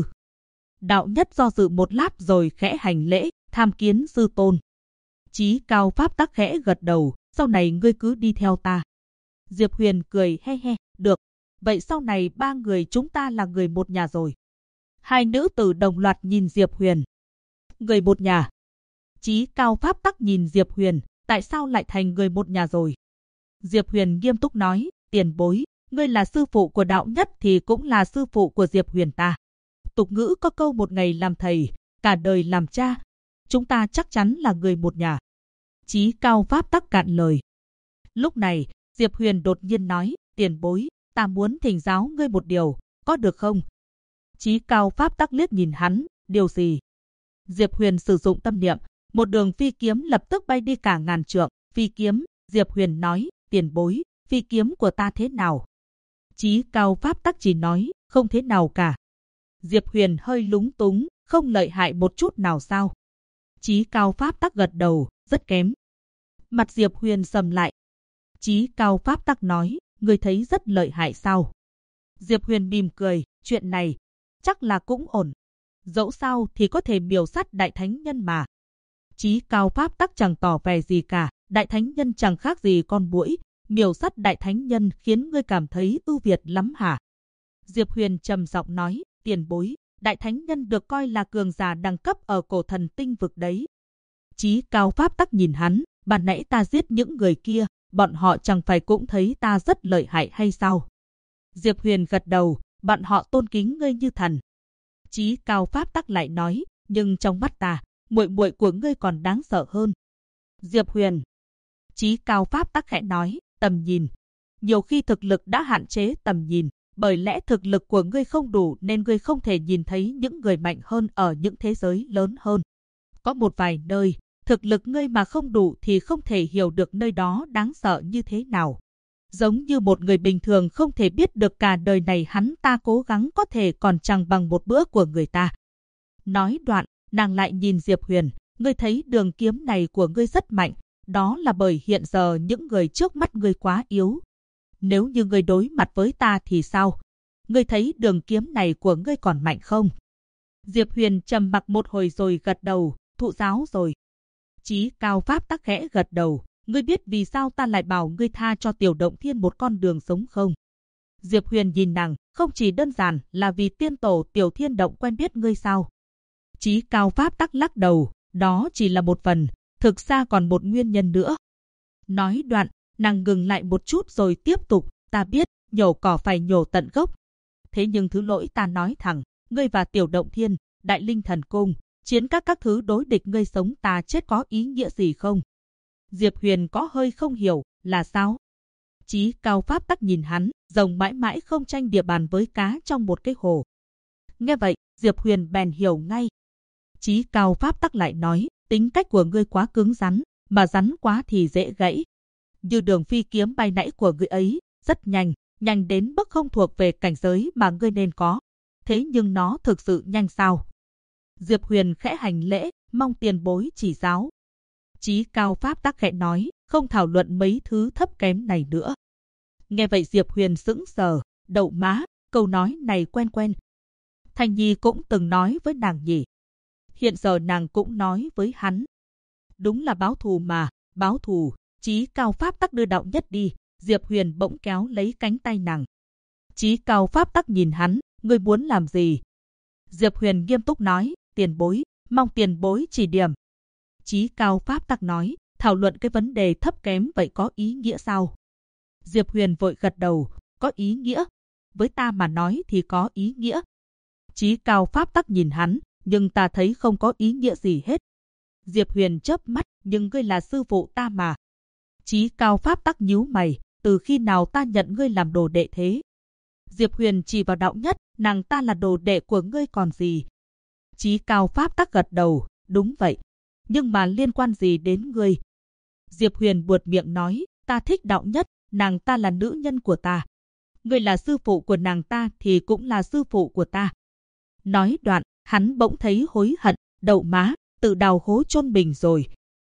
Đạo Nhất do dự một lát rồi khẽ hành lễ, tham kiến sư tôn. Chí Cao pháp tắc khẽ gật đầu, sau này ngươi cứ đi theo ta. Diệp Huyền cười he he, được. Vậy sau này ba người chúng ta là người một nhà rồi. Hai nữ tử đồng loạt nhìn Diệp Huyền. Người một nhà. Chí Cao pháp tắc nhìn Diệp Huyền, tại sao lại thành người một nhà rồi? Diệp Huyền nghiêm túc nói, tiền bối, ngươi là sư phụ của Đạo Nhất thì cũng là sư phụ của Diệp Huyền ta. Tục ngữ có câu một ngày làm thầy, cả đời làm cha. Chúng ta chắc chắn là người một nhà. Chí Cao pháp tắc cạn lời. Lúc này, Diệp Huyền đột nhiên nói, tiền bối, ta muốn thỉnh giáo ngươi một điều, có được không? Chí Cao pháp tắc liếc nhìn hắn, điều gì? Diệp Huyền sử dụng tâm niệm, một đường phi kiếm lập tức bay đi cả ngàn trượng. Phi kiếm, Diệp Huyền nói, tiền bối, phi kiếm của ta thế nào? Chí Cao pháp tắc chỉ nói, không thế nào cả. Diệp Huyền hơi lúng túng, không lợi hại một chút nào sao? Chí Cao pháp tắc gật đầu, rất kém. Mặt Diệp Huyền sầm lại. Chí Cao pháp tắc nói, ngươi thấy rất lợi hại sao? Diệp Huyền mỉm cười, chuyện này chắc là cũng ổn. Dẫu sao thì có thể miểu sát đại thánh nhân mà. Chí Cao pháp tắc chẳng tỏ vẻ gì cả, đại thánh nhân chẳng khác gì con muỗi, miểu sát đại thánh nhân khiến ngươi cảm thấy ưu việt lắm hả? Diệp Huyền trầm giọng nói, tiền bối, đại thánh nhân được coi là cường giả đẳng cấp ở cổ thần tinh vực đấy. Chí Cao pháp tắc nhìn hắn, ban nãy ta giết những người kia, bọn họ chẳng phải cũng thấy ta rất lợi hại hay sao? Diệp Huyền gật đầu, bọn họ tôn kính ngươi như thần. Chí Cao pháp tắc lại nói, nhưng trong mắt ta, muội muội của ngươi còn đáng sợ hơn. Diệp Huyền. Chí Cao pháp tắc khẽ nói, tầm nhìn. Nhiều khi thực lực đã hạn chế tầm nhìn, bởi lẽ thực lực của ngươi không đủ nên ngươi không thể nhìn thấy những người mạnh hơn ở những thế giới lớn hơn. Có một vài nơi, thực lực ngươi mà không đủ thì không thể hiểu được nơi đó đáng sợ như thế nào. Giống như một người bình thường không thể biết được cả đời này hắn ta cố gắng có thể còn chẳng bằng một bữa của người ta. Nói đoạn, nàng lại nhìn Diệp Huyền, ngươi thấy đường kiếm này của ngươi rất mạnh, đó là bởi hiện giờ những người trước mắt ngươi quá yếu. Nếu như ngươi đối mặt với ta thì sao? Ngươi thấy đường kiếm này của ngươi còn mạnh không? Diệp Huyền trầm mặc một hồi rồi gật đầu, thụ giáo rồi. Chí Cao pháp tắc khẽ gật đầu, ngươi biết vì sao ta lại bảo ngươi tha cho Tiểu Động Thiên một con đường sống không? Diệp Huyền nhìn nàng, không chỉ đơn giản là vì tiên tổ Tiểu Thiên Động quen biết ngươi sao? Chí Cao pháp tắc lắc đầu, đó chỉ là một phần, thực ra còn một nguyên nhân nữa. Nói đoạn, nàng ngừng lại một chút rồi tiếp tục, ta biết, nhổ cỏ phải nhổ tận gốc. Thế nhưng thứ lỗi ta nói thẳng, ngươi và Tiểu Động Thiên, Đại Linh Thần Cung, chiến các thứ đối địch ngươi sống ta chết có ý nghĩa gì không? Diệp Huyền có hơi không hiểu, là sao? Chí Cao pháp tắc nhìn hắn, rồng mãi mãi không tranh địa bàn với cá trong một cái hồ. Nghe vậy, Diệp Huyền bèn hiểu ngay. Chí Cao pháp tắc lại nói, tính cách của ngươi quá cứng rắn, mà rắn quá thì dễ gãy. Như đường phi kiếm bay nãy của ngươi ấy, rất nhanh, nhanh đến mức không thuộc về cảnh giới mà ngươi nên có. Thế nhưng nó thực sự nhanh sao? Diệp Huyền khẽ hành lễ, mong tiền bối chỉ giáo. Chí cao pháp tắc khẽ nói, không thảo luận mấy thứ thấp kém này nữa. Nghe vậy Diệp Huyền sững sờ, đậu má, câu nói này quen quen. Thanh Nhi cũng từng nói với nàng nhỉ. Hiện giờ nàng cũng nói với hắn. Đúng là báo thù mà, báo thù. Chí cao pháp tắc đưa Đạo Nhất đi. Diệp Huyền bỗng kéo lấy cánh tay nàng. Chí cao pháp tắc nhìn hắn, ngươi muốn làm gì? Diệp Huyền nghiêm túc nói, tiền bối, mong tiền bối chỉ điểm. Chí cao pháp tắc nói, thảo luận cái vấn đề thấp kém vậy có ý nghĩa sao? Diệp Huyền vội gật đầu, có ý nghĩa. Với ta mà nói thì có ý nghĩa. Chí cao pháp tắc nhìn hắn, nhưng ta thấy không có ý nghĩa gì hết. Diệp Huyền chớp mắt, nhưng ngươi là sư phụ ta mà. Chí cao pháp tắc nhíu mày, từ khi nào ta nhận ngươi làm đồ đệ thế? Diệp Huyền chỉ vào Đạo Nhất, nàng ta là đồ đệ của ngươi còn gì? Chí cao pháp tắc gật đầu, đúng vậy. Nhưng mà liên quan gì đến ngươi? Diệp Huyền buột miệng nói, ta thích Đạo Nhất, nàng ta là nữ nhân của ta. Ngươi là sư phụ của nàng ta thì cũng là sư phụ của ta. Nói đoạn, hắn bỗng thấy hối hận, đậu má, tự đào hố chôn mình rồi.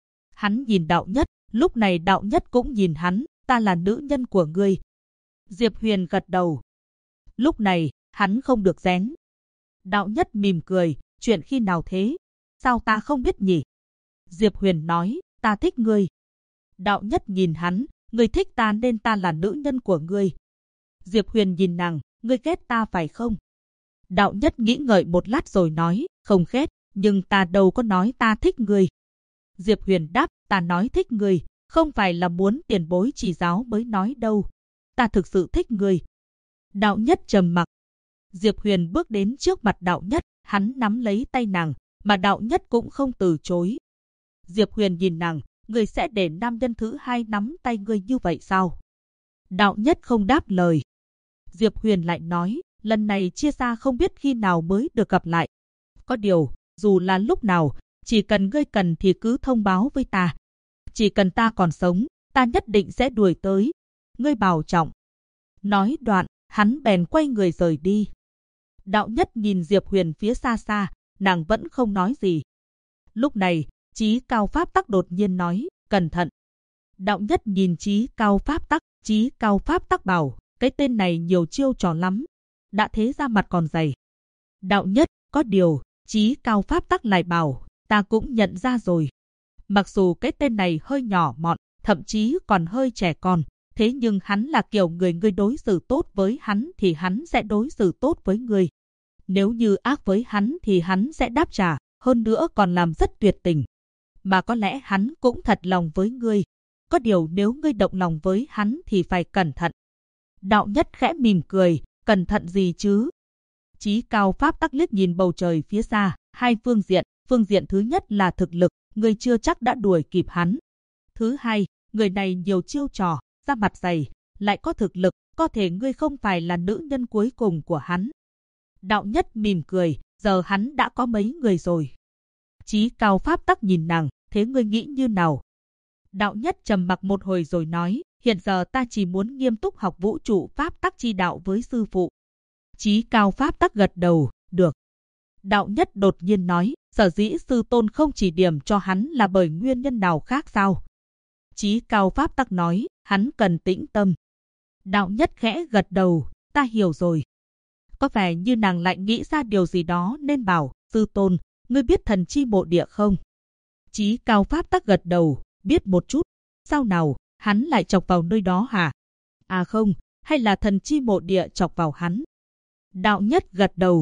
Hắn nhìn Đạo Nhất, lúc này Đạo Nhất cũng nhìn hắn, ta là nữ nhân của ngươi. Diệp Huyền gật đầu. Lúc này, hắn không được rén. Đạo Nhất mỉm cười, chuyện khi nào thế? Sao ta không biết nhỉ? Diệp Huyền nói, ta thích ngươi. Đạo Nhất nhìn hắn, ngươi thích ta nên ta là nữ nhân của ngươi. Diệp Huyền nhìn nàng, ngươi ghét ta phải không? Đạo Nhất nghĩ ngợi một lát rồi nói, không ghét, nhưng ta đâu có nói ta thích ngươi. Diệp Huyền đáp, ta nói thích ngươi, không phải là muốn tiền bối chỉ giáo mới nói đâu. Ta thực sự thích ngươi. Đạo Nhất trầm mặc. Diệp Huyền bước đến trước mặt Đạo Nhất, hắn nắm lấy tay nàng, mà Đạo Nhất cũng không từ chối. Diệp Huyền nhìn nàng, ngươi sẽ để nam nhân thứ hai nắm tay ngươi như vậy sao? Đạo Nhất không đáp lời. Diệp Huyền lại nói, lần này chia xa không biết khi nào mới được gặp lại. Có điều, dù là lúc nào, chỉ cần ngươi cần thì cứ thông báo với ta. Chỉ cần ta còn sống, ta nhất định sẽ đuổi tới. Ngươi bảo trọng. Nói đoạn, hắn bèn quay người rời đi. Đạo Nhất nhìn Diệp Huyền phía xa xa, nàng vẫn không nói gì. Lúc này, Chí cao pháp tắc đột nhiên nói, cẩn thận. Đạo Nhất nhìn Chí cao pháp tắc, Chí cao pháp tắc bảo, cái tên này nhiều chiêu trò lắm. Đã thế ra mặt còn dày. Đạo Nhất, có điều, Chí cao pháp tắc lại bảo, ta cũng nhận ra rồi. Mặc dù cái tên này hơi nhỏ mọn, thậm chí còn hơi trẻ con, thế nhưng hắn là kiểu người ngươi đối xử tốt với hắn thì hắn sẽ đối xử tốt với ngươi. Nếu như ác với hắn thì hắn sẽ đáp trả, hơn nữa còn làm rất tuyệt tình. Mà có lẽ hắn cũng thật lòng với ngươi. Có điều nếu ngươi động lòng với hắn thì phải cẩn thận. Đạo Nhất khẽ mỉm cười, cẩn thận gì chứ? Chí cao pháp tắc liếc nhìn bầu trời phía xa, hai phương diện. Phương diện thứ nhất là thực lực, ngươi chưa chắc đã đuổi kịp hắn. Thứ hai, người này nhiều chiêu trò, da mặt dày, lại có thực lực, có thể ngươi không phải là nữ nhân cuối cùng của hắn. Đạo Nhất mỉm cười, giờ hắn đã có mấy người rồi. Chí cao pháp tắc nhìn nàng, thế ngươi nghĩ như nào? Đạo Nhất trầm mặc một hồi rồi nói, hiện giờ ta chỉ muốn nghiêm túc học vũ trụ pháp tắc chi đạo với sư phụ. Chí cao pháp tắc gật đầu, được. Đạo Nhất đột nhiên nói, sở dĩ sư tôn không chỉ điểm cho hắn là bởi nguyên nhân nào khác sao? Chí cao pháp tắc nói, hắn cần tĩnh tâm. Đạo Nhất khẽ gật đầu, ta hiểu rồi. Có vẻ như nàng lại nghĩ ra điều gì đó nên bảo, sư tôn, ngươi biết thần chi mộ địa không? Chí cao pháp tắc gật đầu, biết một chút. Sao nào, hắn lại chọc vào nơi đó hả? À không, hay là thần chi mộ địa chọc vào hắn? Đạo Nhất gật đầu.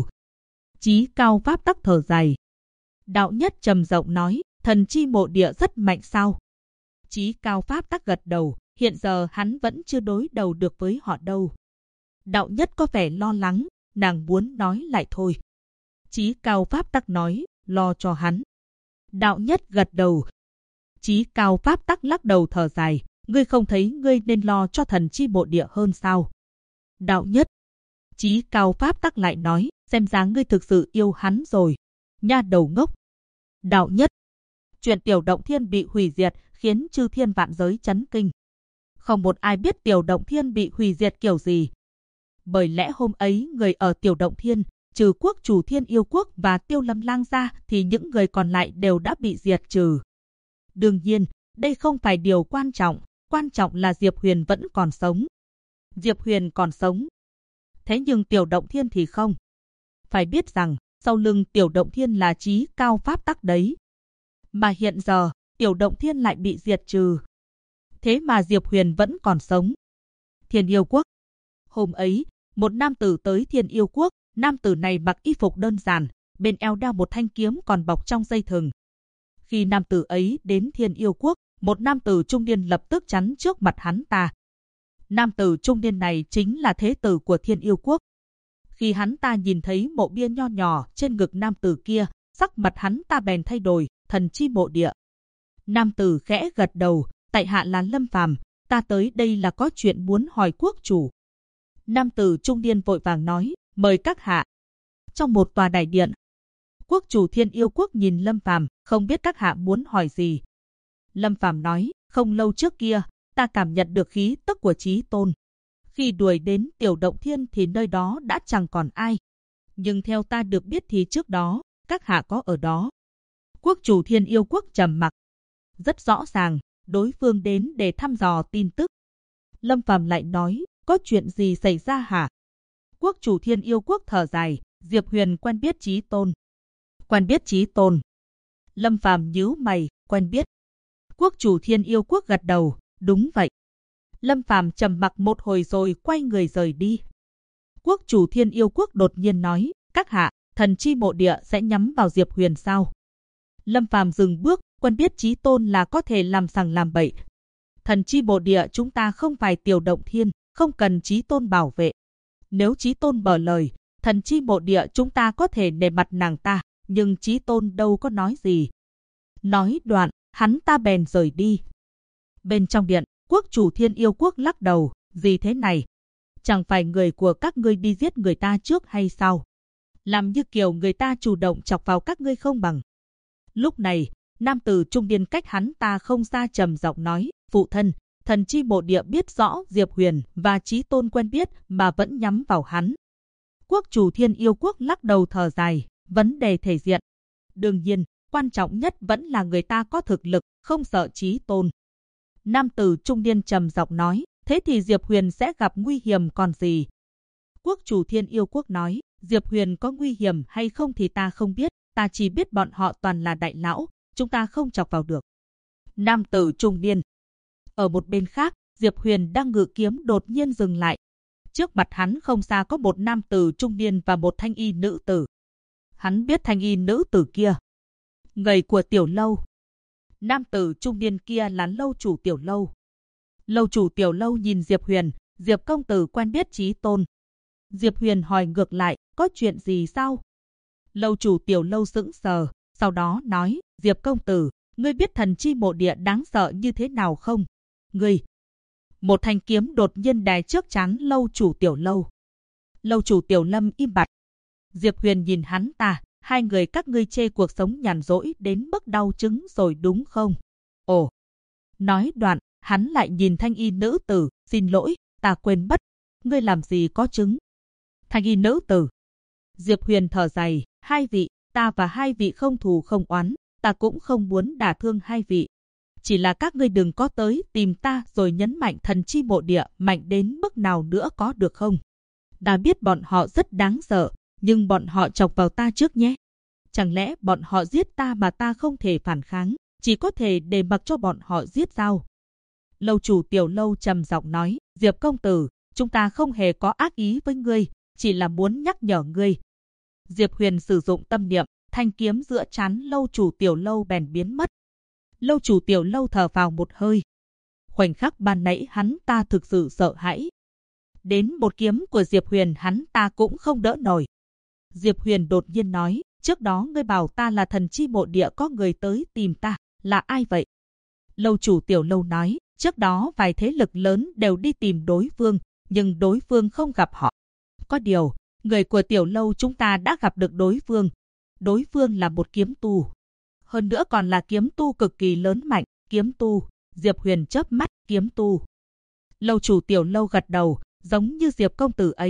Chí cao pháp tắc thở dài. Đạo Nhất trầm giọng nói, thần chi mộ địa rất mạnh sao? Chí cao pháp tắc gật đầu, hiện giờ hắn vẫn chưa đối đầu được với họ đâu. Đạo Nhất có vẻ lo lắng, nàng muốn nói lại thôi. Chí cao pháp tắc nói, lo cho hắn. Đạo Nhất gật đầu. Chí cao pháp tắc lắc đầu thở dài, ngươi không thấy ngươi nên lo cho thần chi mộ địa hơn sao? Đạo Nhất. Chí cao pháp tắc lại nói, xem ra ngươi thực sự yêu hắn rồi. Nha đầu ngốc. Đạo Nhất. Chuyện Tiểu Động Thiên bị hủy diệt khiến chư thiên vạn giới chấn kinh. Không một ai biết Tiểu Động Thiên bị hủy diệt kiểu gì, bởi lẽ hôm ấy người ở Tiểu Động Thiên, trừ quốc chủ Thiên Yêu Quốc và Tiêu Lâm Lang ra thì những người còn lại đều đã bị diệt trừ. Đương nhiên, đây không phải điều quan trọng là Diệp Huyền vẫn còn sống. Diệp Huyền còn sống. Thế nhưng Tiểu Động Thiên thì không. Phải biết rằng, sau lưng Tiểu Động Thiên là trí cao pháp tắc đấy. Mà hiện giờ, Tiểu Động Thiên lại bị diệt trừ. Thế mà Diệp Huyền vẫn còn sống. Thiên Yêu Quốc. Hôm ấy, một nam tử tới Thiên Yêu Quốc. Nam tử này mặc y phục đơn giản, bên eo đeo một thanh kiếm còn bọc trong dây thừng. Khi nam tử ấy đến Thiên Yêu Quốc, một nam tử trung niên lập tức chắn trước mặt hắn ta. Nam tử trung niên này chính là thế tử của Thiên Yêu Quốc. Khi hắn ta nhìn thấy mộ bia nho nhỏ trên ngực nam tử kia, sắc mặt hắn ta bèn thay đổi, thần chi mộ địa. Nam tử khẽ gật đầu, tại hạ là Lâm Phàm, ta tới đây là có chuyện muốn hỏi quốc chủ. Nam tử trung niên vội vàng nói, mời các hạ. Trong một tòa đại điện, quốc chủ Thiên Yêu Quốc nhìn Lâm Phàm, không biết các hạ muốn hỏi gì. Lâm Phàm nói, không lâu trước kia, ta cảm nhận được khí tức của Chí Tôn. Khi đuổi đến Tiểu Động Thiên thì nơi đó đã chẳng còn ai. Nhưng theo ta được biết thì trước đó, các hạ có ở đó. Quốc chủ Thiên Yêu Quốc trầm mặc. Rất rõ ràng, đối phương đến để thăm dò tin tức. Lâm Phàm lại nói, có chuyện gì xảy ra hả? Quốc chủ Thiên Yêu Quốc thở dài, Diệp Huyền quen biết Chí Tôn. Quen biết Chí Tôn. Lâm Phàm nhíu mày, quen biết. Quốc chủ Thiên Yêu Quốc gật đầu, đúng vậy. Lâm Phàm trầm mặc một hồi rồi quay người rời đi. Quốc chủ Thiên Yêu Quốc đột nhiên nói, các hạ, thần chi mộ địa sẽ nhắm vào Diệp Huyền sao? Lâm Phàm dừng bước, quen biết Chí Tôn là có thể làm sằng làm bậy. Thần chi mộ địa chúng ta không phải Tiểu Động Thiên, không cần Chí Tôn bảo vệ. Nếu Chí Tôn mở lời, thần chi mộ địa chúng ta có thể nể mặt nàng ta, nhưng Chí Tôn đâu có nói gì. Nói đoạn, hắn ta bèn rời đi. Bên trong điện, quốc chủ Thiên Yêu Quốc lắc đầu, gì thế này? Chẳng phải người của các ngươi đi giết người ta trước hay sao? Làm như kiểu người ta chủ động chọc vào các ngươi không bằng. Lúc này, nam tử trung niên cách hắn ta không xa trầm giọng nói, phụ thân, thần chi mộ địa biết rõ Diệp Huyền và Chí Tôn quen biết mà vẫn nhắm vào hắn. Quốc chủ Thiên Yêu Quốc lắc đầu thở dài, vấn đề thể diện. Đương nhiên, quan trọng nhất vẫn là người ta có thực lực, không sợ Chí Tôn. Nam tử trung niên trầm giọng nói, thế thì Diệp Huyền sẽ gặp nguy hiểm còn gì? Quốc chủ Thiên Yêu Quốc nói, Diệp Huyền có nguy hiểm hay không thì ta không biết, ta chỉ biết bọn họ toàn là đại lão, chúng ta không chọc vào được. Nam tử trung niên. Ở một bên khác, Diệp Huyền đang ngự kiếm đột nhiên dừng lại. Trước mặt hắn không xa có một nam tử trung niên và một thanh y nữ tử. Hắn biết thanh y nữ tử kia. Người của Tiểu Lâu. Nam tử trung niên kia là lâu chủ Tiểu Lâu. Lâu chủ Tiểu Lâu nhìn Diệp Huyền, Diệp công tử quen biết Chí Tôn. Diệp Huyền hỏi ngược lại, có chuyện gì sao? Lâu chủ Tiểu Lâu sững sờ, sau đó nói, Diệp công tử, ngươi biết thần chi mộ địa đáng sợ như thế nào không? Ngươi. Một thanh kiếm đột nhiên đè trước trán lâu chủ Tiểu Lâu. Lâu chủ Tiểu Lâm im bặt. Diệp Huyền nhìn hắn ta, hai người các ngươi chê cuộc sống nhàn rỗi đến mức đau chứng rồi đúng không? Ồ. Nói đoạn, hắn lại nhìn thanh y nữ tử, xin lỗi, ta quên mất. Ngươi làm gì có chứng? Thanh y nữ tử. Diệp Huyền thở dài, hai vị, ta và hai vị không thù không oán, ta cũng không muốn đả thương hai vị. Chỉ là các ngươi đừng có tới tìm ta rồi nhấn mạnh thần chi mộ địa mạnh đến mức nào nữa có được không? Đã biết bọn họ rất đáng sợ, nhưng bọn họ chọc vào ta trước nhé. Chẳng lẽ bọn họ giết ta mà ta không thể phản kháng, chỉ có thể để mặc cho bọn họ giết sao? Lâu chủ Tiểu Lâu trầm giọng nói, Diệp công tử, chúng ta không hề có ác ý với ngươi, chỉ là muốn nhắc nhở ngươi. Diệp Huyền sử dụng tâm niệm, thanh kiếm giữa trán lâu chủ Tiểu Lâu bèn biến mất. Lâu chủ Tiểu Lâu thở vào một hơi. Khoảnh khắc ban nãy hắn ta thực sự sợ hãi. Đến một kiếm của Diệp Huyền hắn ta cũng không đỡ nổi. Diệp Huyền đột nhiên nói, trước đó ngươi bảo ta là thần chi mộ địa có người tới tìm ta, là ai vậy? Lâu chủ Tiểu Lâu nói, trước đó vài thế lực lớn đều đi tìm đối phương, nhưng đối phương không gặp họ. Có điều, người của Tiểu Lâu chúng ta đã gặp được đối phương. Đối phương là một kiếm tu. Hơn nữa còn là kiếm tu cực kỳ lớn mạnh, kiếm tu. Diệp Huyền chớp mắt, kiếm tu. Lâu chủ Tiểu Lâu gật đầu, giống như Diệp công tử ấy,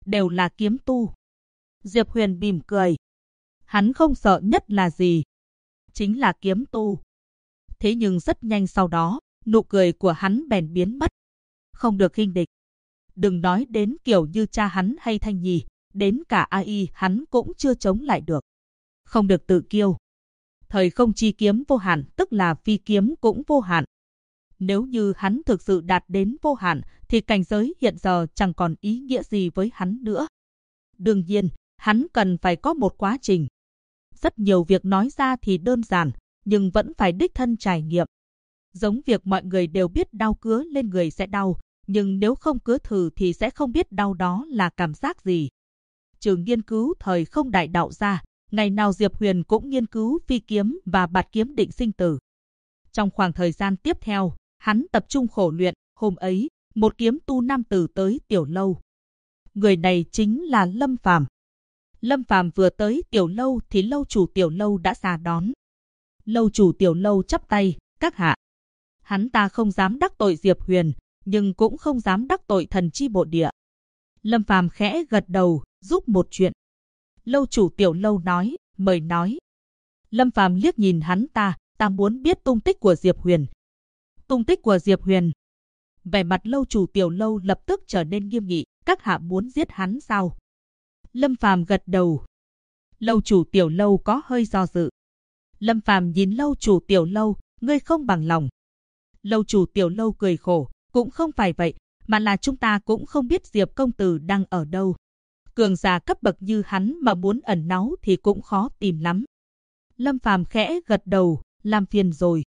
đều là kiếm tu. Diệp Huyền mỉm cười. Hắn không sợ nhất là gì? Chính là kiếm tu. Thế nhưng rất nhanh sau đó, nụ cười của hắn bèn biến mất. Không được khinh địch. Đừng nói đến kiểu như cha hắn hay Thanh Nhi, đến cả AI hắn cũng chưa chống lại được. Không được tự kiêu. Thời không chi kiếm vô hạn tức là phi kiếm cũng vô hạn. Nếu như hắn thực sự đạt đến vô hạn thì cảnh giới hiện giờ chẳng còn ý nghĩa gì với hắn nữa. Đương nhiên, hắn cần phải có một quá trình. Rất nhiều việc nói ra thì đơn giản, nhưng vẫn phải đích thân trải nghiệm. Giống việc mọi người đều biết đau cứa lên người sẽ đau, nhưng nếu không cứa thử thì sẽ không biết đau đó là cảm giác gì. Trừ nghiên cứu thời không đại đạo ra, ngày nào Diệp Huyền cũng nghiên cứu phi kiếm và bạt kiếm định sinh tử. Trong khoảng thời gian tiếp theo, hắn tập trung khổ luyện. Hôm ấy, một kiếm tu nam tử tới tiểu lâu. Người này chính là Lâm Phàm. Lâm Phàm vừa tới tiểu lâu thì lâu chủ tiểu lâu đã ra đón. Lâu chủ tiểu lâu chắp tay, các hạ. Hắn ta không dám đắc tội Diệp Huyền, nhưng cũng không dám đắc tội thần chi bộ địa. Lâm Phàm khẽ gật đầu, giúp một chuyện. Lâu chủ tiểu lâu nói, mời nói. Lâm Phàm liếc nhìn hắn ta muốn biết tung tích của Diệp Huyền. Tung tích của Diệp Huyền. Vẻ mặt lâu chủ tiểu lâu lập tức trở nên nghiêm nghị, các hạ muốn giết hắn sao? Lâm Phàm gật đầu. Lâu chủ tiểu lâu có hơi do dự. Lâm Phàm nhìn lâu chủ tiểu lâu, ngươi không bằng lòng. Lâu chủ tiểu lâu cười khổ, cũng không phải vậy, mà là chúng ta cũng không biết Diệp công tử đang ở đâu. Cường giả cấp bậc như hắn mà muốn ẩn náu thì cũng khó tìm lắm. Lâm Phàm khẽ gật đầu, làm phiền rồi.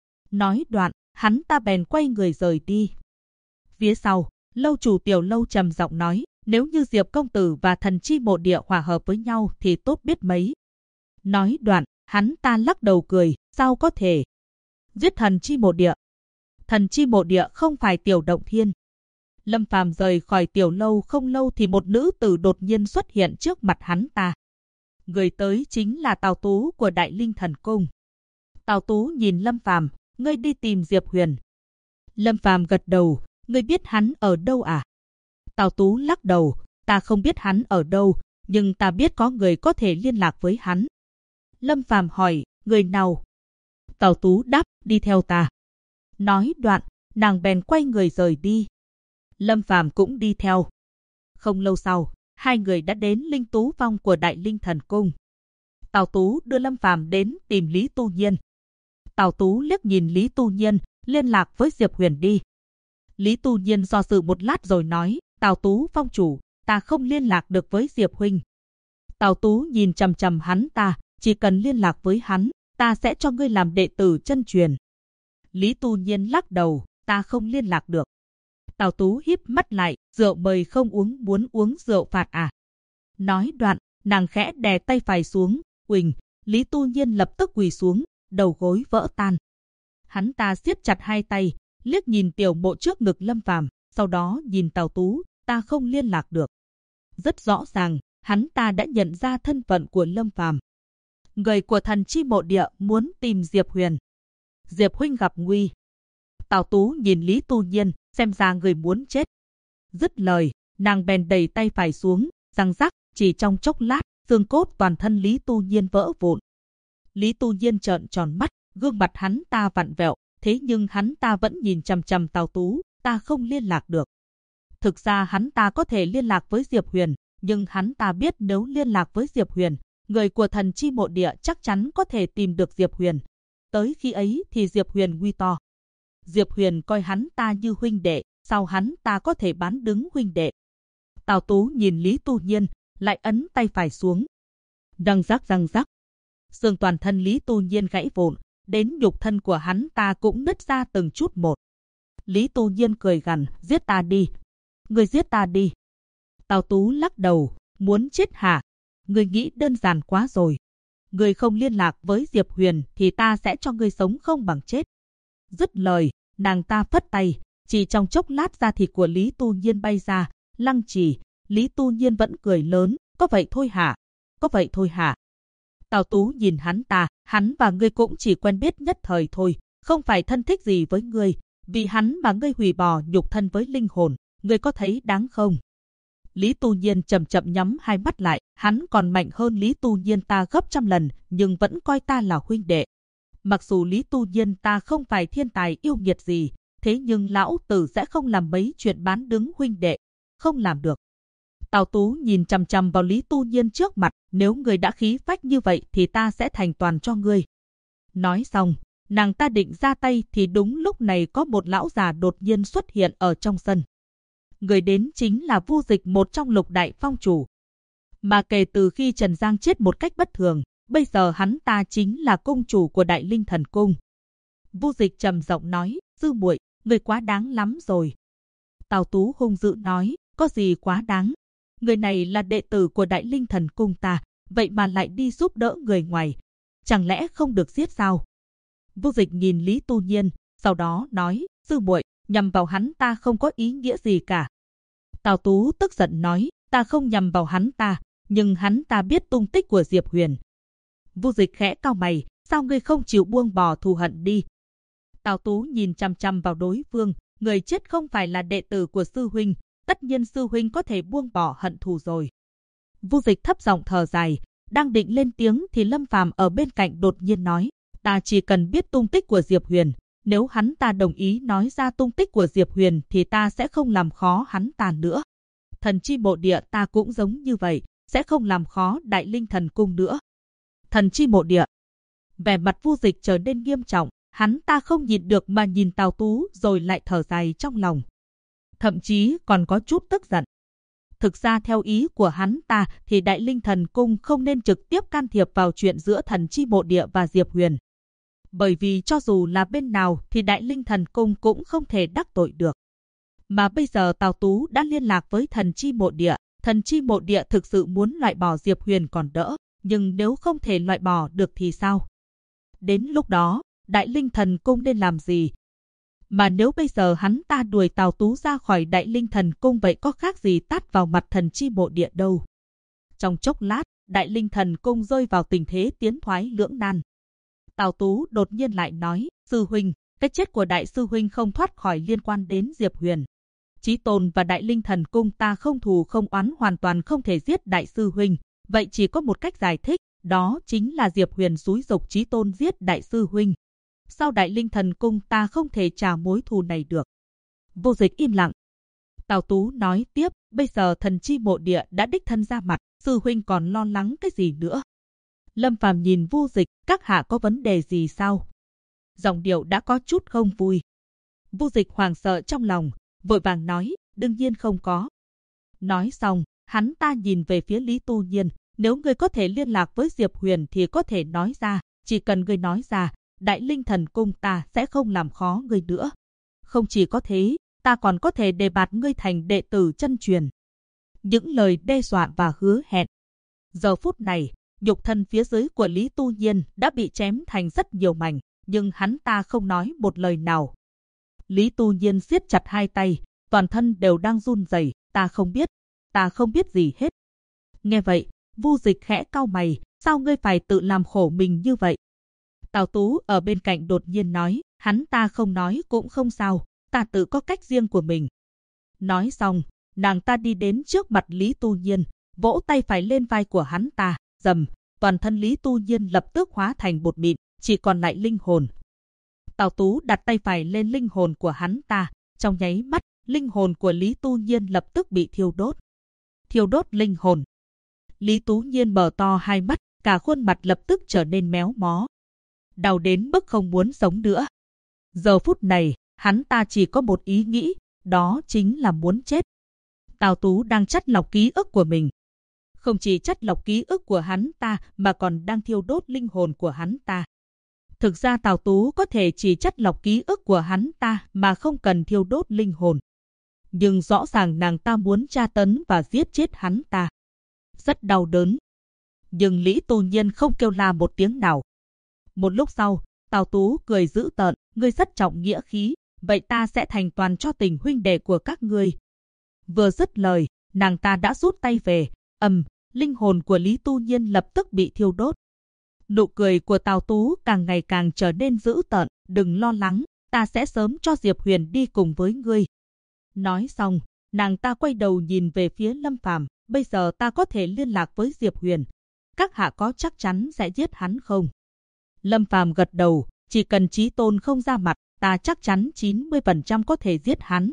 Nói đoạn, hắn ta bèn quay người rời đi. Phía sau, lâu chủ tiểu lâu trầm giọng nói, nếu như Diệp công tử và thần chi mộ địa hòa hợp với nhau thì tốt biết mấy. Nói đoạn, hắn ta lắc đầu cười, sao có thể? Giết thần chi mộ địa. Thần chi mộ địa không phải Tiểu Động Thiên. Lâm Phàm rời khỏi tiểu lâu không lâu thì một nữ tử đột nhiên xuất hiện trước mặt hắn ta. Người tới chính là Tào Tú của Đại Linh Thần Cung. Tào Tú nhìn Lâm Phàm, ngươi đi tìm Diệp Huyền. Lâm Phàm gật đầu, ngươi biết hắn ở đâu à? Tào Tú lắc đầu, ta không biết hắn ở đâu, nhưng ta biết có người có thể liên lạc với hắn. Lâm Phàm hỏi, người nào? Tào Tú đáp, đi theo ta. Nói đoạn, nàng bèn quay người rời đi. Lâm Phàm cũng đi theo. Không lâu sau, hai người đã đến Linh Tú Phong của Đại Linh Thần Cung. Tào Tú đưa Lâm Phàm đến tìm Lý Tu Nhiên. Tào Tú liếc nhìn Lý Tu Nhiên, liên lạc với Diệp Huyền đi. Lý Tu Nhiên do dự một lát rồi nói, Tào Tú Phong chủ, ta không liên lạc được với Diệp huynh. Tào Tú nhìn chằm chằm hắn ta, chỉ cần liên lạc với hắn, ta sẽ cho ngươi làm đệ tử chân truyền. Lý Tu Nhiên lắc đầu, ta không liên lạc được. Tào Tú híp mắt lại, rượu mời không uống, muốn uống rượu phạt à? Nói đoạn, nàng khẽ đè tay phải xuống, quỳnh. Lý Tu Nhiên lập tức quỳ xuống, đầu gối vỡ tan. Hắn ta siết chặt hai tay, liếc nhìn tiểu mộ trước ngực Lâm Phàm, sau đó nhìn Tào Tú, ta không liên lạc được. Rất rõ ràng, hắn ta đã nhận ra thân phận của Lâm Phàm. Người của thần chi mộ địa muốn tìm Diệp Huyền. Diệp huynh gặp nguy. Tào Tú nhìn Lý Tu Nhiên, xem ra người muốn chết. Dứt lời, nàng bèn đẩy tay phải xuống, răng rắc, chỉ trong chốc lát, xương cốt toàn thân Lý Tu Nhiên vỡ vụn. Lý Tu Nhiên trợn tròn mắt, gương mặt hắn ta vặn vẹo, thế nhưng hắn ta vẫn nhìn chằm chằm Tào Tú, ta không liên lạc được. Thực ra hắn ta có thể liên lạc với Diệp Huyền, nhưng hắn ta biết nếu liên lạc với Diệp Huyền, người của thần chi mộ địa chắc chắn có thể tìm được Diệp Huyền. Tới khi ấy thì Diệp Huyền nguy to. Diệp Huyền coi hắn ta như huynh đệ, sao hắn ta có thể bán đứng huynh đệ? Tào Tú nhìn Lý Tu Nhiên, lại ấn tay phải xuống. Răng rắc. Xương toàn thân Lý Tu Nhiên gãy vụn, đến nhục thân của hắn ta cũng nứt ra từng chút một. Lý Tu Nhiên cười gằn, giết ta đi. Ngươi giết ta đi. Tào Tú lắc đầu, muốn chết hả? Ngươi nghĩ đơn giản quá rồi. Ngươi không liên lạc với Diệp Huyền thì ta sẽ cho ngươi sống không bằng chết. Dứt lời, nàng ta phất tay, chỉ trong chốc lát da thịt của Lý Tu Nhiên bay ra, lăng trì. Lý Tu Nhiên vẫn cười lớn, có vậy thôi hả? Có vậy thôi hả? Tào Tú nhìn hắn và ngươi cũng chỉ quen biết nhất thời thôi, không phải thân thích gì với ngươi, vì hắn mà ngươi hủy bỏ nhục thân với linh hồn, ngươi có thấy đáng không? Lý Tu Nhiên chậm chậm nhắm hai mắt lại, hắn còn mạnh hơn Lý Tu Nhiên ta gấp trăm lần, nhưng vẫn coi ta là huynh đệ. Mặc dù Lý Tu Nhiên ta không phải thiên tài yêu nghiệt gì, thế nhưng lão tử sẽ không làm mấy chuyện bán đứng huynh đệ, không làm được. Tào Tú nhìn chằm chằm vào Lý Tu Nhiên trước mặt, nếu người đã khí phách như vậy thì ta sẽ thành toàn cho ngươi. Nói xong, nàng ta định ra tay thì đúng lúc này có một lão già đột nhiên xuất hiện ở trong sân. Người đến chính là Vu Dịch, một trong Lục Đại Phong chủ. Mà kể từ khi Trần Giang chết một cách bất thường, bây giờ hắn ta chính là cung chủ của Đại Linh Thần Cung. Vu Dịch trầm giọng nói, sư muội, người quá đáng lắm rồi. Tào Tú hung dữ nói, có gì quá đáng? Người này là đệ tử của Đại Linh Thần Cung ta, vậy mà lại đi giúp đỡ người ngoài. Chẳng lẽ không được giết sao? Vu Dịch nhìn Lý Tu Nhiên, sau đó nói, sư muội, nhằm vào hắn ta không có ý nghĩa gì cả. Tào Tú tức giận nói, ta không nhằm vào hắn ta, nhưng hắn ta biết tung tích của Diệp Huyền. Vu Dịch khẽ cau mày, sao ngươi không chịu buông bỏ thù hận đi? Tào Tú nhìn chằm chằm vào đối phương, người chết không phải là đệ tử của sư huynh, tất nhiên sư huynh có thể buông bỏ hận thù rồi. Vu Dịch thấp giọng thở dài, đang định lên tiếng thì Lâm Phàm ở bên cạnh đột nhiên nói, ta chỉ cần biết tung tích của Diệp Huyền, nếu hắn ta đồng ý nói ra tung tích của Diệp Huyền thì ta sẽ không làm khó hắn ta nữa. Thần chi mộ địa ta cũng giống như vậy, sẽ không làm khó Đại Linh Thần Cung nữa. Thần chi mộ địa. Vẻ mặt Vu Dịch trở nên nghiêm trọng, hắn ta không nhìn được mà nhìn Tào Tú rồi lại thở dài trong lòng. Thậm chí còn có chút tức giận. Thực ra theo ý của hắn ta thì Đại Linh Thần Cung không nên trực tiếp can thiệp vào chuyện giữa thần chi mộ địa và Diệp Huyền. Bởi vì cho dù là bên nào thì Đại Linh Thần Cung cũng không thể đắc tội được. Mà bây giờ Tào Tú đã liên lạc với thần chi mộ địa thực sự muốn loại bỏ Diệp Huyền còn đỡ, nhưng nếu không thể loại bỏ được thì sao? Đến lúc đó, Đại Linh Thần Cung nên làm gì? Mà nếu bây giờ hắn ta đuổi Tào Tú ra khỏi Đại Linh Thần Cung vậy có khác gì tát vào mặt thần chi mộ địa đâu. Trong chốc lát, Đại Linh Thần Cung rơi vào tình thế tiến thoái lưỡng nan. Tào Tú đột nhiên lại nói, sư huynh, cái chết của đại sư huynh không thoát khỏi liên quan đến Diệp Huyền. Chí Tôn và Đại Linh Thần Cung ta không thù không oán, hoàn toàn không thể giết đại sư huynh. Vậy chỉ có một cách giải thích, đó chính là Diệp Huyền xúi giục Chí Tôn giết đại sư huynh. Sau Đại Linh Thần Cung ta không thể trả mối thù này được. Vô Dịch im lặng. Tào Tú nói tiếp, bây giờ thần chi mộ địa đã đích thân ra mặt, sư huynh còn lo lắng cái gì nữa? Lâm Phàm nhìn Vô Dịch, các hạ có vấn đề gì sao? Giọng điệu đã có chút không vui. Vô Dịch hoảng sợ trong lòng, vội vàng nói, đương nhiên không có. Nói xong, hắn ta nhìn về phía Lý Tu Nhiên, nếu ngươi có thể liên lạc với Diệp Huyền thì có thể nói ra, chỉ cần ngươi nói ra, Đại Linh Thần Cung ta sẽ không làm khó ngươi nữa. Không chỉ có thế, ta còn có thể đề bạt ngươi thành đệ tử chân truyền. Những lời đe dọa và hứa hẹn. Giờ phút này, nhục thân phía dưới của Lý Tu Nhiên đã bị chém thành rất nhiều mảnh, nhưng hắn ta không nói một lời nào. Lý Tu Nhiên siết chặt hai tay, toàn thân đều đang run rẩy, ta không biết gì hết. Nghe vậy, Vu Dịch khẽ cau mày, sao ngươi phải tự làm khổ mình như vậy? Tào Tú ở bên cạnh đột nhiên nói, hắn ta không nói cũng không sao, ta tự có cách riêng của mình. Nói xong, nàng ta đi đến trước mặt Lý Tu Nhiên, vỗ tay phải lên vai của hắn ta, rầm, toàn thân Lý Tu Nhiên lập tức hóa thành bột mịn, chỉ còn lại linh hồn. Tào Tú đặt tay phải lên linh hồn của hắn ta, trong nháy mắt, linh hồn của Lý Tu Nhiên lập tức bị thiêu đốt. Thiêu đốt linh hồn. Lý Tu Nhiên mở to hai mắt, cả khuôn mặt lập tức trở nên méo mó. Đau đến mức không muốn sống nữa. Giờ phút này, hắn ta chỉ có một ý nghĩ, đó chính là muốn chết. Tào Tú đang chắt lọc ký ức của mình. Không chỉ chắt lọc ký ức của hắn ta mà còn đang thiêu đốt linh hồn của hắn ta. Thực ra Tào Tú có thể chỉ chắt lọc ký ức của hắn ta mà không cần thiêu đốt linh hồn. Nhưng rõ ràng nàng ta muốn tra tấn và giết chết hắn ta. Rất đau đớn. Nhưng Lý Tu Nhiên không kêu la một tiếng nào. Một lúc sau, Tào Tú cười dữ tợn, ngươi rất trọng nghĩa khí, vậy ta sẽ thành toàn cho tình huynh đệ của các ngươi. Vừa dứt lời, nàng ta đã rút tay về, linh hồn của Lý Tu Nhiên lập tức bị thiêu đốt. Nụ cười của Tào Tú càng ngày càng trở nên dữ tợn, đừng lo lắng, ta sẽ sớm cho Diệp Huyền đi cùng với ngươi. Nói xong, Nàng ta quay đầu nhìn về phía Lâm Phàm, bây giờ ta có thể liên lạc với Diệp Huyền. Các hạ có chắc chắn sẽ giết hắn không? Lâm Phàm gật đầu, chỉ cần Chí Tôn không ra mặt, ta chắc chắn 90% có thể giết hắn.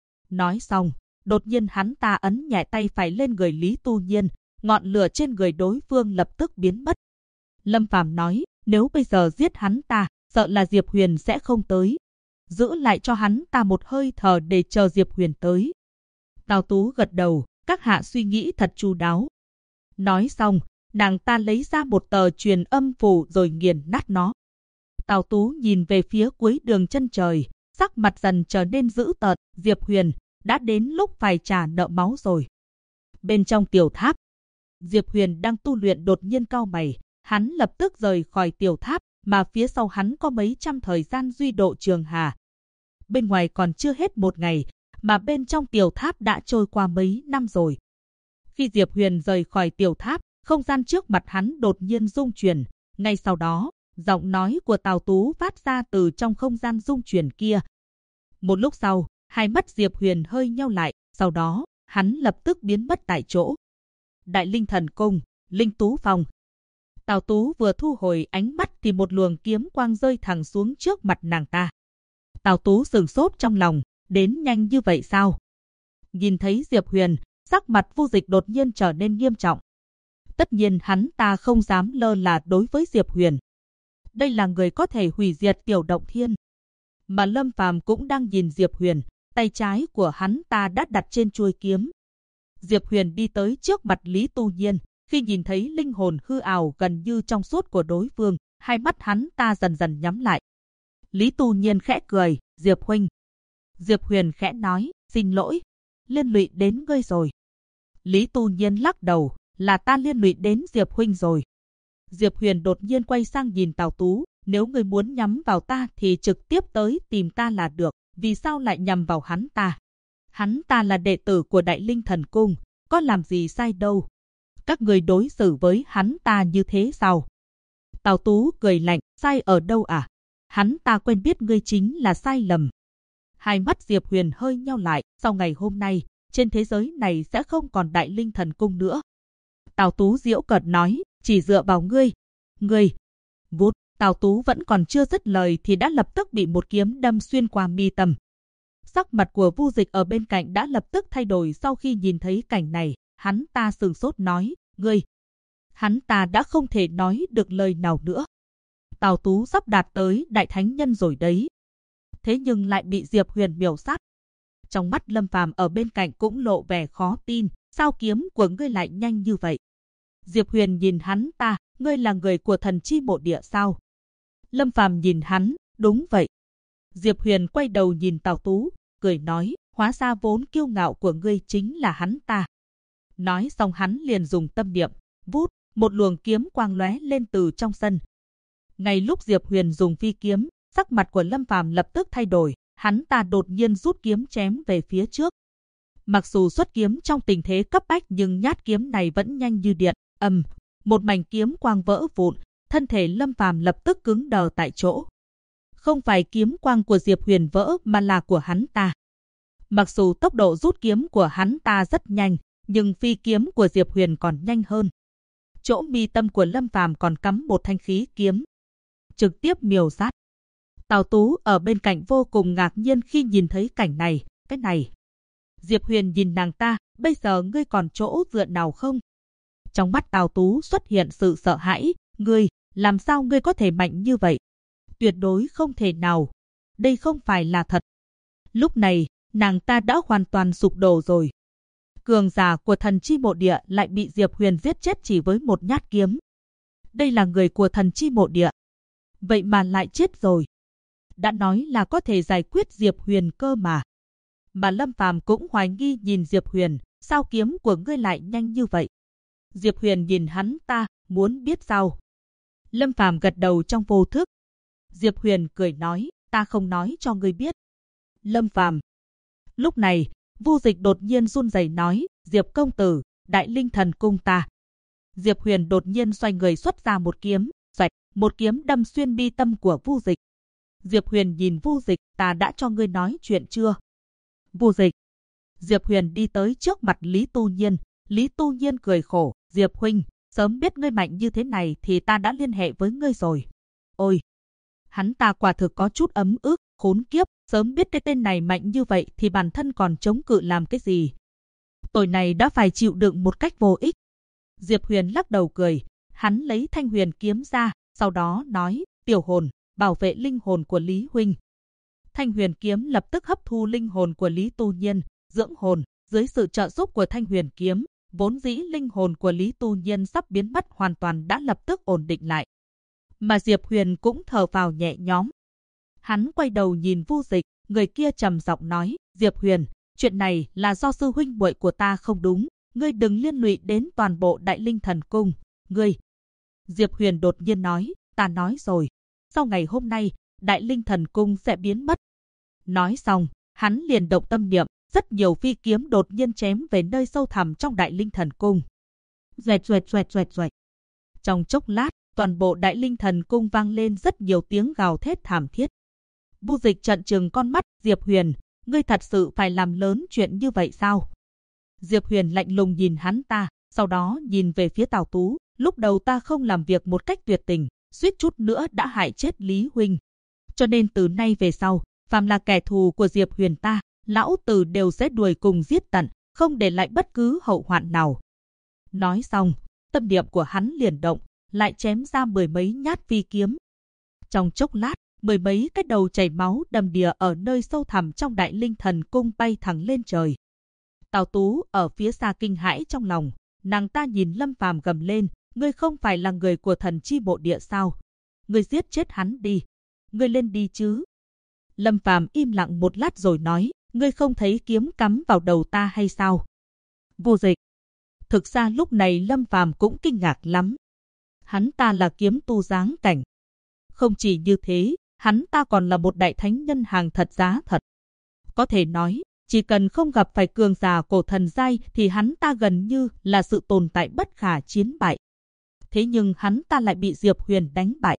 Nói xong, đột nhiên hắn ta ấn nhẹ tay phải lên người Lý Tu Nhiên, ngọn lửa trên người đối phương lập tức biến mất. Lâm Phàm nói, nếu bây giờ giết hắn ta, sợ là Diệp Huyền sẽ không tới. Giữ lại cho hắn ta một hơi thở để chờ Diệp Huyền tới. Tào Tú gật đầu, các hạ suy nghĩ thật chu đáo. Nói xong, nàng ta lấy ra một tờ truyền âm phù rồi nghiền nát nó. Tào Tú nhìn về phía cuối đường chân trời, sắc mặt dần trở nên dữ tợn. Diệp Huyền, đã đến lúc phải trả nợ máu rồi. Bên trong tiểu tháp, Diệp Huyền đang tu luyện đột nhiên cau mày, hắn lập tức rời khỏi tiểu tháp, mà phía sau hắn có mấy trăm thời gian duy độ trường hà. Bên ngoài còn chưa hết một ngày, mà bên trong tiểu tháp đã trôi qua mấy năm rồi. Khi Diệp Huyền rời khỏi tiểu tháp, không gian trước mặt hắn đột nhiên rung chuyển. Ngay sau đó, giọng nói của Tào Tú phát ra từ trong không gian rung chuyển kia. Một lúc sau, hai mắt Diệp Huyền hơi nheo lại, sau đó, hắn lập tức biến mất tại chỗ. Đại Linh Thần Cung, Linh Tú Phòng. Tào Tú vừa thu hồi ánh mắt thì một luồng kiếm quang rơi thẳng xuống trước mặt nàng ta. Tào Tú sửng sốt trong lòng, đến nhanh như vậy sao? Nhìn thấy Diệp Huyền, sắc mặt Vu Dịch đột nhiên trở nên nghiêm trọng. Tất nhiên hắn ta không dám lơ là đối với Diệp Huyền. Đây là người có thể hủy diệt Tiểu Động Thiên. Mà Lâm Phàm cũng đang nhìn Diệp Huyền, tay trái của hắn ta đã đặt trên chuôi kiếm. Diệp Huyền đi tới trước mặt Lý Tu Nhiên, khi nhìn thấy linh hồn hư ảo gần như trong suốt của đối phương, hai mắt hắn ta dần dần nhắm lại. Lý Tu Nhiên khẽ cười, Diệp huynh. Diệp Huyền khẽ nói, xin lỗi, liên lụy đến ngươi rồi. Lý Tu Nhiên lắc đầu, là ta liên lụy đến Diệp huynh rồi. Diệp Huyền đột nhiên quay sang nhìn Tào Tú, nếu ngươi muốn nhắm vào ta thì trực tiếp tới tìm ta là được, vì sao lại nhằm vào hắn ta? Hắn ta là đệ tử của Đại Linh Thần Cung, có làm gì sai đâu. Các người đối xử với hắn ta như thế sao? Tào Tú cười lạnh, sai ở đâu à? Hắn ta quen biết ngươi chính là sai lầm. Hai mắt Diệp Huyền hơi nheo lại, sau ngày hôm nay, trên thế giới này sẽ không còn Đại Linh Thần Cung nữa. Tào Tú giễu cợt nói, chỉ dựa vào ngươi. Ngươi, vút, Tào Tú vẫn còn chưa dứt lời thì đã lập tức bị một kiếm đâm xuyên qua mi tâm. Sắc mặt của Vu Dịch ở bên cạnh đã lập tức thay đổi sau khi nhìn thấy cảnh này, hắn ta sửng sốt nói, ngươi. Hắn ta đã không thể nói được lời nào nữa. Tào Tú sắp đạt tới Đại Thánh Nhân rồi đấy. Thế nhưng lại bị Diệp Huyền miểu sát. Trong mắt Lâm Phàm ở bên cạnh cũng lộ vẻ khó tin, sao kiếm của ngươi lại nhanh như vậy? Diệp Huyền nhìn hắn ta, ngươi là người của Thần Chi Mộ Địa sao? Lâm Phàm nhìn hắn, đúng vậy. Diệp Huyền quay đầu nhìn Tào Tú, cười nói, hóa ra vốn kiêu ngạo của ngươi chính là hắn ta. Nói xong hắn liền dùng tâm niệm, vút, một luồng kiếm quang lóe lên từ trong sân. Ngay lúc Diệp Huyền dùng phi kiếm, sắc mặt của Lâm Phàm lập tức thay đổi, hắn ta đột nhiên rút kiếm chém về phía trước. Mặc dù xuất kiếm trong tình thế cấp bách nhưng nhát kiếm này vẫn nhanh như điện, một mảnh kiếm quang vỡ vụn, thân thể Lâm Phàm lập tức cứng đờ tại chỗ. Không phải kiếm quang của Diệp Huyền vỡ mà là của hắn ta. Mặc dù tốc độ rút kiếm của hắn ta rất nhanh, nhưng phi kiếm của Diệp Huyền còn nhanh hơn. Chỗ mi tâm của Lâm Phàm còn cắm một thanh khí kiếm, trực tiếp miểu sát. Tào Tú ở bên cạnh vô cùng ngạc nhiên khi nhìn thấy cảnh này, cái này. Diệp Huyền nhìn nàng ta, bây giờ ngươi còn chỗ dựa nào không? Trong mắt Tào Tú xuất hiện sự sợ hãi, ngươi, làm sao ngươi có thể mạnh như vậy? Tuyệt đối không thể nào. Đây không phải là thật. Lúc này, nàng ta đã hoàn toàn sụp đổ rồi. Cường giả của Thần Chi Mộ Địa lại bị Diệp Huyền giết chết chỉ với một nhát kiếm. Đây là người của Thần Chi Mộ Địa. Vậy mà lại chết rồi. Đã nói là có thể giải quyết Diệp Huyền cơ mà. Mà Lâm Phàm cũng hoài nghi nhìn Diệp Huyền, sao kiếm của ngươi lại nhanh như vậy? Diệp Huyền nhìn hắn ta, muốn biết sao? Lâm Phàm gật đầu trong vô thức. Diệp Huyền cười nói, ta không nói cho ngươi biết. Lâm Phàm. Lúc này, Vu Dịch đột nhiên run rẩy nói, Diệp công tử, Đại Linh Thần Cung ta. Diệp Huyền đột nhiên xoay người xuất ra một kiếm, xoạch, một kiếm đâm xuyên mi tâm của Vu Dịch. Diệp Huyền nhìn Vu Dịch, ta đã cho ngươi nói chuyện chưa? Vu Dịch. Diệp Huyền đi tới trước mặt Lý Tu Nhiên. Lý Tu Nhiên cười khổ, Diệp huynh, sớm biết ngươi mạnh như thế này thì ta đã liên hệ với ngươi rồi. Ôi, hắn ta quả thực có chút ấm ức, khốn kiếp, sớm biết cái tên này mạnh như vậy thì bản thân còn chống cự làm cái gì. Tội này đã phải chịu đựng một cách vô ích. Diệp Huyền lắc đầu cười, hắn lấy Thanh Huyền kiếm ra, sau đó nói, tiểu hồn, bảo vệ linh hồn của Lý huynh. Thanh Huyền kiếm lập tức hấp thu linh hồn của Lý Tu Nhiên, dưỡng hồn. Dưới sự trợ giúp của Thanh Huyền kiếm, vốn dĩ linh hồn của Lý Tu Nhiên sắp biến mất hoàn toàn đã lập tức ổn định lại. Mà Diệp Huyền cũng thở phào nhẹ nhõm. Hắn quay đầu nhìn Vu Dịch, người kia trầm giọng nói, Diệp Huyền, chuyện này là do sư huynh muội của ta không đúng, ngươi đừng liên lụy đến toàn bộ Đại Linh Thần Cung, ngươi. Diệp Huyền đột nhiên nói, ta nói rồi, sau ngày hôm nay, Đại Linh Thần Cung sẽ biến mất. Nói xong, hắn liền động tâm niệm, rất nhiều phi kiếm đột nhiên chém về nơi sâu thẳm trong Đại Linh Thần Cung. Xoẹt xoẹt xoẹt xoẹt xoẹt. Trong chốc lát, toàn bộ Đại Linh Thần Cung vang lên rất nhiều tiếng gào thét thảm thiết. Vu Dịch trợn trừng con mắt, Diệp Huyền, ngươi thật sự phải làm lớn chuyện như vậy sao? Diệp Huyền lạnh lùng nhìn hắn ta, sau đó nhìn về phía Tào Tú, lúc đầu ta không làm việc một cách tuyệt tình, suýt chút nữa đã hại chết Lý huynh. Cho nên từ nay về sau, phàm là kẻ thù của Diệp Huyền ta, lão tử đều sẽ đuổi cùng giết tận, không để lại bất cứ hậu hoạn nào. Nói xong, tâm niệm của hắn liền động, lại chém ra mười mấy nhát phi kiếm. Trong chốc lát, mười mấy cái đầu chảy máu đầm đìa ở nơi sâu thẳm trong Đại Linh Thần Cung bay thẳng lên trời. Tào Tú ở phía xa kinh hãi trong lòng, nàng ta nhìn Lâm Phàm gầm lên, ngươi không phải là người của Thần Chi Bộ Địa sao? Ngươi giết chết hắn đi, ngươi lên đi chứ. Lâm Phàm im lặng một lát rồi nói, ngươi không thấy kiếm cắm vào đầu ta hay sao? Vô Dịch. Thực ra lúc này Lâm Phàm cũng kinh ngạc lắm. Hắn ta là kiếm tu giáng cảnh. Không chỉ như thế, hắn ta còn là một đại thánh nhân hàng thật giá thật. Có thể nói, chỉ cần không gặp phải cường giả cổ thần giai thì hắn ta gần như là sự tồn tại bất khả chiến bại. Thế nhưng hắn ta lại bị Diệp Huyền đánh bại.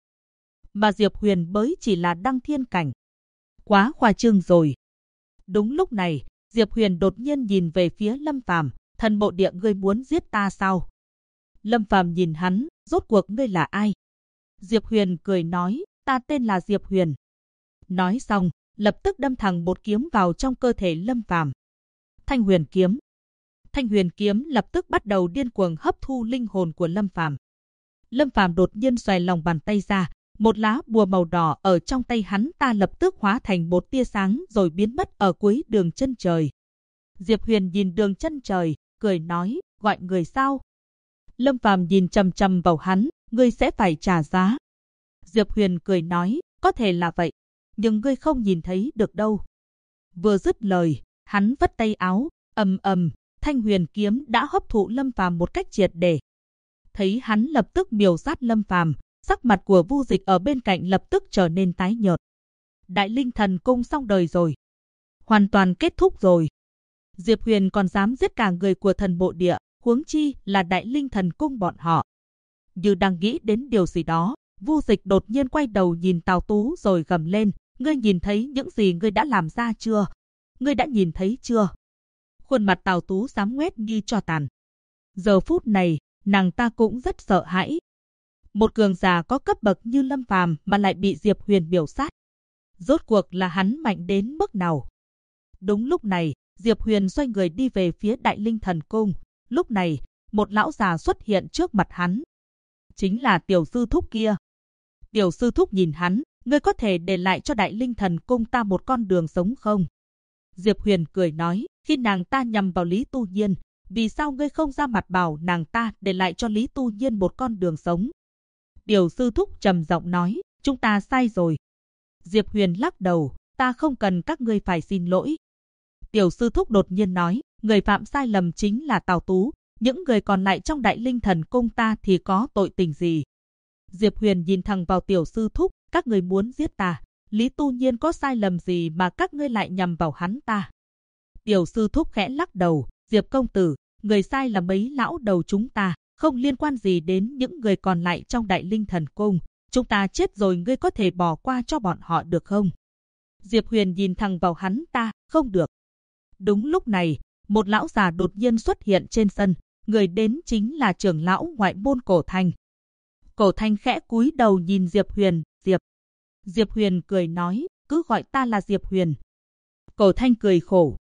Mà Diệp Huyền mới chỉ là đăng thiên cảnh. Quá khoa trương rồi. Đúng lúc này, Diệp Huyền đột nhiên nhìn về phía Lâm Phàm, Thần Bộ Địa ngươi muốn giết ta sao? Lâm Phàm nhìn hắn, rốt cuộc ngươi là ai? Diệp Huyền cười nói, ta tên là Diệp Huyền. Nói xong, lập tức đâm thẳng một kiếm vào trong cơ thể Lâm Phàm. Thanh Huyền kiếm. Thanh Huyền kiếm lập tức bắt đầu điên cuồng hấp thu linh hồn của Lâm Phàm. Lâm Phàm đột nhiên xòe lòng bàn tay ra, một lá bùa màu đỏ ở trong tay hắn ta lập tức hóa thành một tia sáng rồi biến mất ở cuối đường chân trời. Diệp Huyền nhìn đường chân trời, cười nói, gọi người sao? Lâm Phàm nhìn chằm chằm vào hắn, ngươi sẽ phải trả giá. Diệp Huyền cười nói, có thể là vậy, nhưng ngươi không nhìn thấy được đâu. Vừa dứt lời, hắn vất tay áo, ầm ầm, Thanh Huyền kiếm đã hấp thụ Lâm Phàm một cách triệt để. Thấy hắn lập tức miểu sát Lâm Phàm, sắc mặt của Vu Dịch ở bên cạnh lập tức trở nên tái nhợt. Đại Linh Thần Cung xong đời rồi. Hoàn toàn kết thúc rồi. Diệp Huyền còn dám giết cả người của Thần Bộ Địa, huống chi là Đại Linh Thần Cung bọn họ. Như đang nghĩ đến điều gì đó, Vu Dịch đột nhiên quay đầu nhìn Tào Tú rồi gầm lên, ngươi nhìn thấy những gì ngươi đã làm ra chưa? Ngươi đã nhìn thấy chưa? Khuôn mặt Tào Tú xám ngoét như tro tàn. Giờ phút này, nàng ta cũng rất sợ hãi. Một cường giả có cấp bậc như Lâm Phàm mà lại bị Diệp Huyền miểu sát. Rốt cuộc là hắn mạnh đến mức nào? Đúng lúc này, Diệp Huyền xoay người đi về phía Đại Linh Thần Cung. Lúc này, một lão già xuất hiện trước mặt hắn. Chính là Tiểu Sư Thúc kia. Tiểu Sư Thúc nhìn hắn, ngươi có thể để lại cho Đại Linh Thần Cung ta một con đường sống không? Diệp Huyền cười nói, khi nàng ta nhằm vào Lý Tu Nhiên, vì sao ngươi không ra mặt bảo nàng ta để lại cho Lý Tu Nhiên một con đường sống? Tiểu Sư Thúc trầm giọng nói, chúng ta sai rồi. Diệp Huyền lắc đầu, ta không cần các ngươi phải xin lỗi. Tiểu Sư Thúc đột nhiên nói, người phạm sai lầm chính là Tào Tú, những người còn lại trong Đại Linh Thần Cung ta thì có tội tình gì? Diệp Huyền nhìn thẳng vào Tiểu Sư Thúc, các người muốn giết ta, Lý Tu Nhiên có sai lầm gì mà các ngươi lại nhằm vào hắn ta? Tiểu Sư Thúc khẽ lắc đầu, Diệp công tử, người sai là mấy lão đầu chúng ta, không liên quan gì đến những người còn lại trong Đại Linh Thần Cung. Chúng ta chết rồi ngươi có thể bỏ qua cho bọn họ được không? Diệp Huyền nhìn thẳng vào hắn ta, không được. Đúng lúc này, một lão già đột nhiên xuất hiện trên sân, người đến chính là trưởng lão ngoại môn Cổ Thanh. Cổ Thanh khẽ cúi đầu nhìn Diệp Huyền, Diệp Huyền cười nói, cứ gọi ta là Diệp Huyền. Cổ Thanh cười khổ,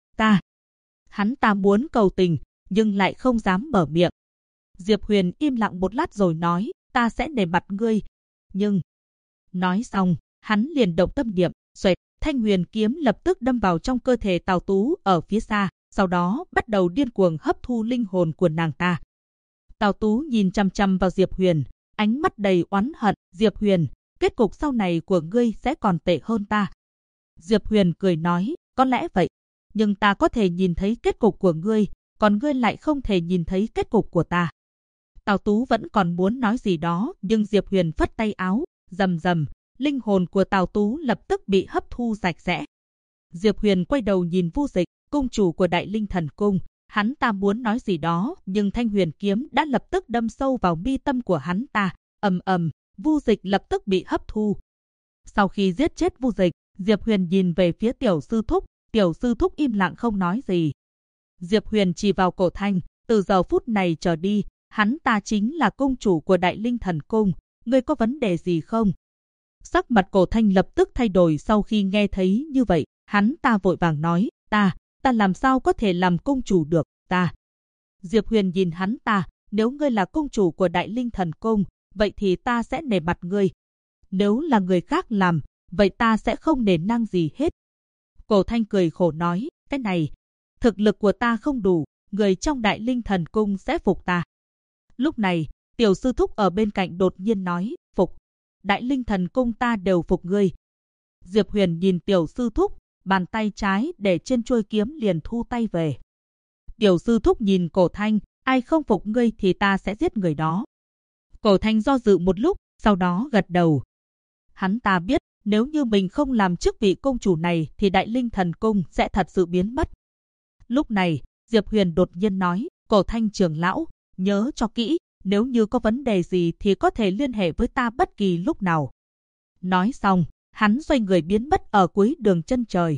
hắn ta muốn cầu tình, nhưng lại không dám mở miệng. Diệp Huyền im lặng một lát rồi nói, ta sẽ nể mặt ngươi, nhưng... Nói xong, hắn liền động tâm niệm, xoẹt, thanh huyền kiếm lập tức đâm vào trong cơ thể Tào Tú ở phía xa, sau đó bắt đầu điên cuồng hấp thu linh hồn của nàng ta. Tào Tú nhìn chăm chăm vào Diệp Huyền, ánh mắt đầy oán hận, Diệp Huyền, kết cục sau này của ngươi sẽ còn tệ hơn ta. Diệp Huyền cười nói, có lẽ vậy, nhưng ta có thể nhìn thấy kết cục của ngươi, còn ngươi lại không thể nhìn thấy kết cục của ta. Tào Tú vẫn còn muốn nói gì đó, nhưng Diệp Huyền phất tay áo, rầm rầm, linh hồn của Tào Tú lập tức bị hấp thu sạch sẽ. Diệp Huyền quay đầu nhìn Vu Dịch, cung chủ của Đại Linh Thần Cung, hắn ta muốn nói gì đó, nhưng thanh huyền kiếm đã lập tức đâm sâu vào mi tâm của hắn ta, ầm ầm, Vu Dịch lập tức bị hấp thu. Sau khi giết chết Vu Dịch, Diệp Huyền nhìn về phía tiểu sư thúc im lặng không nói gì. Diệp Huyền chỉ vào Cổ Thanh, từ giờ phút này trở đi, hắn ta chính là cung chủ của Đại Linh Thần Cung, ngươi có vấn đề gì không? Sắc mặt Cổ Thanh lập tức thay đổi sau khi nghe thấy như vậy, hắn ta vội vàng nói, ta làm sao có thể làm cung chủ được, ta. Diệp Huyền nhìn hắn ta, nếu ngươi là cung chủ của Đại Linh Thần Cung, vậy thì ta sẽ nể mặt ngươi. Nếu là người khác làm, vậy ta sẽ không nể nang gì hết. Cổ Thanh cười khổ nói, cái này, thực lực của ta không đủ, người trong Đại Linh Thần Cung sẽ phục ta. Lúc này, tiểu sư thúc ở bên cạnh đột nhiên nói, phục, Đại Linh Thần Cung ta đều phục ngươi. Diệp Huyền nhìn tiểu sư thúc, bàn tay trái để trên chuôi kiếm liền thu tay về. Tiểu sư thúc nhìn Cổ Thanh, ai không phục ngươi thì ta sẽ giết người đó. Cổ Thanh do dự một lúc, sau đó gật đầu. Hắn ta biết, nếu như mình không làm chức vị công chủ này thì Đại Linh Thần Cung sẽ thật sự biến mất. Lúc này, Diệp Huyền đột nhiên nói, Cổ Thanh trưởng lão, nhớ cho kỹ, nếu như có vấn đề gì thì có thể liên hệ với ta bất kỳ lúc nào. Nói xong, hắn xoay người biến mất ở cuối đường chân trời.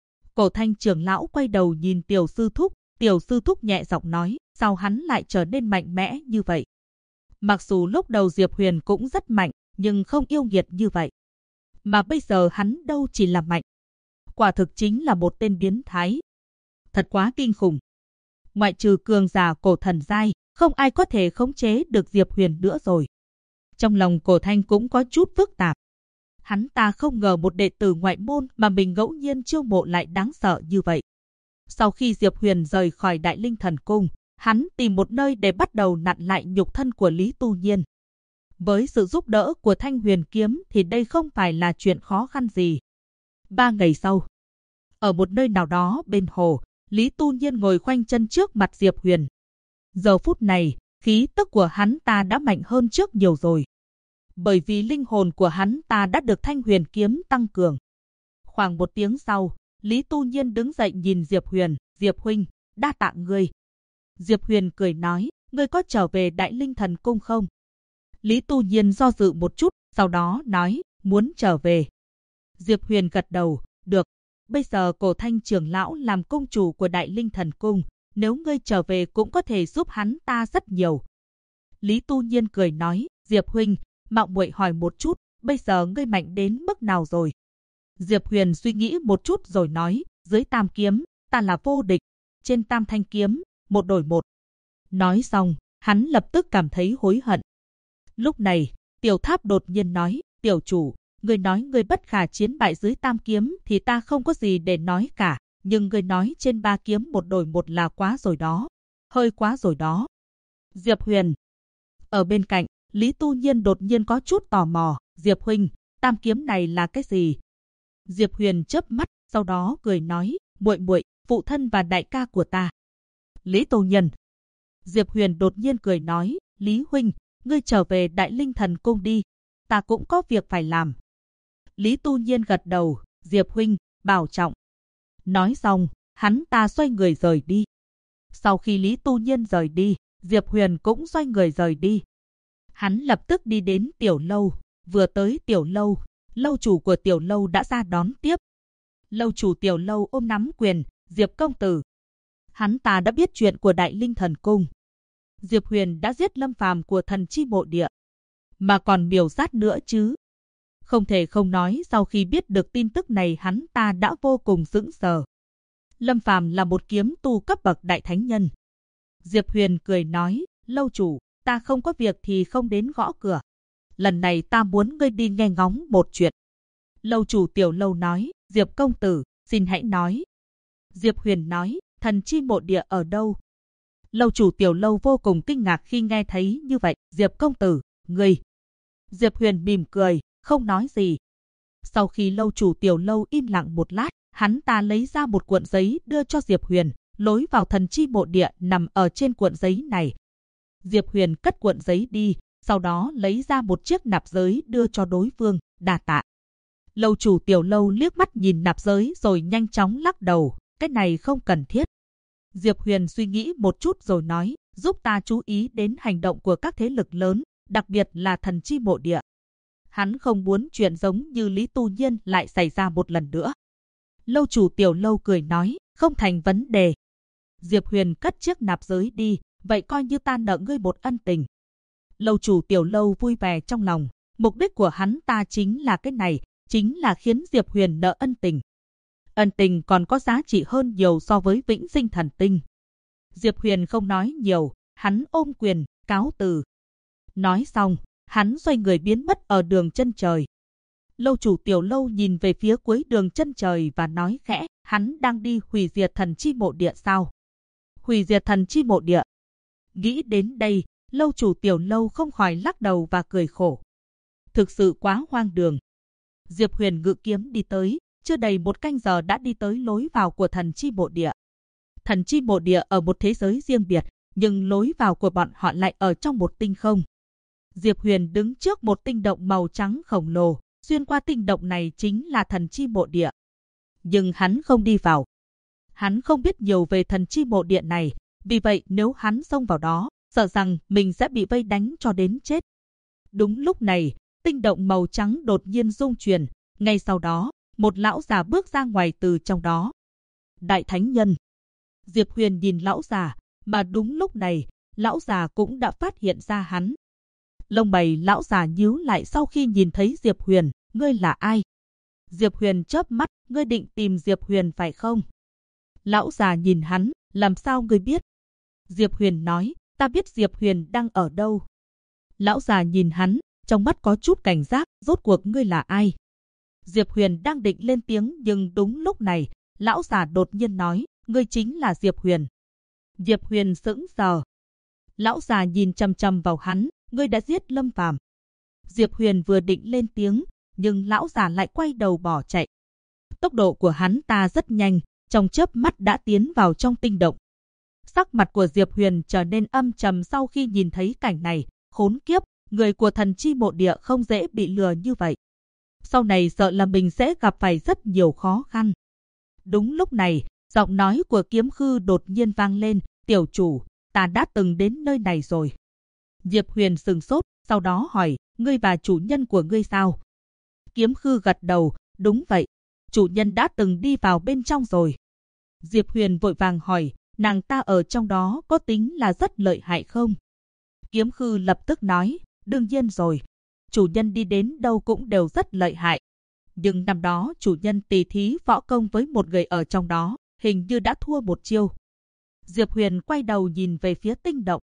Cổ Thanh trưởng lão quay đầu nhìn tiểu sư thúc nhẹ giọng nói, sao hắn lại trở nên mạnh mẽ như vậy? Mặc dù lúc đầu Diệp Huyền cũng rất mạnh, nhưng không yêu nghiệt như vậy. Mà bây giờ hắn đâu chỉ là mạnh. Quả thực chính là một tên biến thái. Thật quá kinh khủng. Ngoại trừ cường giả cổ thần giai, không ai có thể khống chế được Diệp Huyền nữa rồi. Trong lòng Cổ Thanh cũng có chút phức tạp. Hắn ta không ngờ một đệ tử ngoại môn mà mình ngẫu nhiên chiêu mộ lại đáng sợ như vậy. Sau khi Diệp Huyền rời khỏi Đại Linh Thần Cung, hắn tìm một nơi để bắt đầu nặn lại nhục thân của Lý Tu Nhiên. Với sự giúp đỡ của thanh huyền kiếm thì đây không phải là chuyện khó khăn gì. 3 ngày sau, ở một nơi nào đó bên hồ, Lý Tu Nhiên ngồi khoanh chân trước mặt Diệp Huyền. Giờ phút này, khí tức của hắn ta đã mạnh hơn trước nhiều rồi. Bởi vì linh hồn của hắn ta đã được thanh huyền kiếm tăng cường. Khoảng 1 tiếng sau, Lý Tu Nhiên đứng dậy nhìn Diệp Huyền, Diệp huynh, đa tạ ngươi. Diệp Huyền cười nói, ngươi có trở về Đại Linh Thần Cung không? Lý Tu Nhiên do dự một chút, sau đó nói, muốn trở về. Diệp Huyền gật đầu, được. Bây giờ Cổ Thanh trưởng lão làm cung chủ của Đại Linh Thần Cung, nếu ngươi trở về cũng có thể giúp hắn ta rất nhiều. Lý Tu Nhiên cười nói, Diệp huynh, mạo muội hỏi một chút, bây giờ ngươi mạnh đến mức nào rồi? Diệp Huyền suy nghĩ một chút rồi nói, dưới tam kiếm, ta là vô địch, trên tam thanh kiếm, 1 đổi 1. Nói xong, hắn lập tức cảm thấy hối hận. Lúc này, Tiểu Tháp đột nhiên nói, tiểu chủ, ngươi nói ngươi bất khả chiến bại dưới tam kiếm thì ta không có gì để nói cả, nhưng ngươi nói trên 3 kiếm 1 đổi 1 là quá rồi đó, hơi quá rồi đó. Diệp Huyền. Ở bên cạnh, Lý Tu Nhiên đột nhiên có chút tò mò, Diệp huynh, tam kiếm này là cái gì? Diệp Huyền chớp mắt, sau đó cười nói, muội muội, phụ thân và đại ca của ta. Lý Tu Nhiên. Diệp Huyền đột nhiên cười nói, Lý huynh, ngươi trở về Đại Linh Thần Cung đi, ta cũng có việc phải làm. Lý Tu Nhiên gật đầu, Diệp huynh, bảo trọng. Nói xong, hắn ta xoay người rời đi. Sau khi Lý Tu Nhiên rời đi, Diệp Huyền cũng xoay người rời đi. Hắn lập tức đi đến tiểu lâu, vừa tới tiểu lâu, lâu chủ của tiểu lâu đã ra đón tiếp. Lâu chủ tiểu lâu ôm nắm quyền, Diệp công tử. Hắn ta đã biết chuyện của Đại Linh Thần Cung. Diệp Huyền đã giết Lâm Phàm của Thần Chi Mộ Địa, mà còn miểu sát nữa chứ. Không thể không nói, sau khi biết được tin tức này hắn ta đã vô cùng sững sờ. Lâm Phàm là một kiếm tu cấp bậc đại thánh nhân. Diệp Huyền cười nói, lâu chủ, ta không có việc thì không đến gõ cửa. Lần này ta muốn ngươi đi nghe ngóng một chuyện. Lâu chủ Tiểu Lâu nói, Diệp công tử, xin hãy nói. Diệp Huyền nói, Thần Chi Mộ Địa ở đâu? Lâu chủ Tiểu Lâu vô cùng kinh ngạc khi nghe thấy như vậy. Diệp công tử, ngươi. Diệp Huyền mỉm cười, không nói gì. Sau khi lâu chủ Tiểu Lâu im lặng một lát, hắn ta lấy ra một cuộn giấy đưa cho Diệp Huyền. Lối vào Thần Chi Mộ Địa nằm ở trên cuộn giấy này. Diệp Huyền cất cuộn giấy đi, sau đó lấy ra một chiếc nạp giới đưa cho đối phương, đa tạ. Lâu chủ Tiểu Lâu liếc mắt nhìn nạp giới rồi nhanh chóng lắc đầu, cái này không cần thiết. Diệp Huyền suy nghĩ một chút rồi nói, giúp ta chú ý đến hành động của các thế lực lớn, đặc biệt là Thần Chi Mộ Địa. Hắn không muốn chuyện giống như Lý Tu Nhiên lại xảy ra một lần nữa. Lâu chủ Tiểu Lâu cười nói, không thành vấn đề. Diệp Huyền cất chiếc nạp giới đi, vậy coi như ta nợ ngươi một ân tình. Lâu chủ Tiểu Lâu vui vẻ trong lòng, mục đích của hắn ta chính là cái này, chính là khiến Diệp Huyền nợ ân tình. Ân tình còn có giá trị hơn nhiều so với Vĩnh Sinh Thần Tinh. Diệp Huyền không nói nhiều, hắn ôm quyền, cáo từ. Nói xong, hắn xoay người biến mất ở đường chân trời. Lâu chủ Tiểu Lâu nhìn về phía cuối đường chân trời và nói khẽ, hắn đang đi hủy diệt Thần Chi Mộ Địa sao? Hủy diệt Thần Chi Mộ Địa. Nghĩ đến đây, lâu chủ Tiểu Lâu không khỏi lắc đầu và cười khổ. Thực sự quá hoang đường. Diệp Huyền ngự kiếm đi tới, chưa đầy một canh giờ đã đi tới lối vào của Thần Chi Mộ Địa. Thần Chi Mộ Địa ở một thế giới riêng biệt, nhưng lối vào của bọn họ lại ở trong một tinh không. Diệp Huyền đứng trước một tinh động màu trắng khổng lồ, xuyên qua tinh động này chính là Thần Chi Mộ Địa. Nhưng hắn không đi vào. Hắn không biết nhiều về Thần Chi Mộ Địa này, vì vậy nếu hắn xông vào đó, sợ rằng mình sẽ bị vây đánh cho đến chết. Đúng lúc này, tinh động màu trắng đột nhiên rung chuyển, ngay sau đó, một lão già bước ra ngoài từ trong đó. Đại thánh nhân. Diệp Huyền nhìn lão già, mà đúng lúc này, lão già cũng đã phát hiện ra hắn. Lông mày lão già nhíu lại sau khi nhìn thấy Diệp Huyền, ngươi là ai? Diệp Huyền chớp mắt, ngươi định tìm Diệp Huyền phải không? Lão già nhìn hắn, làm sao ngươi biết? Diệp Huyền nói, ta biết Diệp Huyền đang ở đâu. Lão già nhìn hắn, trong mắt có chút cảnh giác, rốt cuộc ngươi là ai? Diệp Huyền đang định lên tiếng nhưng đúng lúc này, lão già đột nhiên nói, ngươi chính là Diệp Huyền. Diệp Huyền sững sờ. Lão già nhìn chằm chằm vào hắn, ngươi đã giết Lâm Phàm. Diệp Huyền vừa định lên tiếng, nhưng lão già lại quay đầu bỏ chạy. Tốc độ của hắn ta rất nhanh, trong chớp mắt đã tiến vào trong tinh động. Sắc mặt của Diệp Huyền trở nên âm trầm sau khi nhìn thấy cảnh này, khốn kiếp, người của Thần Chi Mộ Địa không dễ bị lừa như vậy. Sau này sợ là mình sẽ gặp phải rất nhiều khó khăn. Đúng lúc này, giọng nói của Kiếm Khư đột nhiên vang lên, tiểu chủ, ta đã từng đến nơi này rồi. Diệp Huyền sừng sốt, sau đó hỏi, ngươi và chủ nhân của ngươi sao? Kiếm Khư gật đầu, đúng vậy, chủ nhân đã từng đi vào bên trong rồi. Diệp Huyền vội vàng hỏi, nàng ta ở trong đó có tính là rất lợi hại không? Kiếm Khư lập tức nói, đương nhiên rồi, chủ nhân đi đến đâu cũng đều rất lợi hại. Nhưng năm đó chủ nhân tỉ thí võ công với một người ở trong đó, hình như đã thua một chiêu. Diệp Huyền quay đầu nhìn về phía tinh động.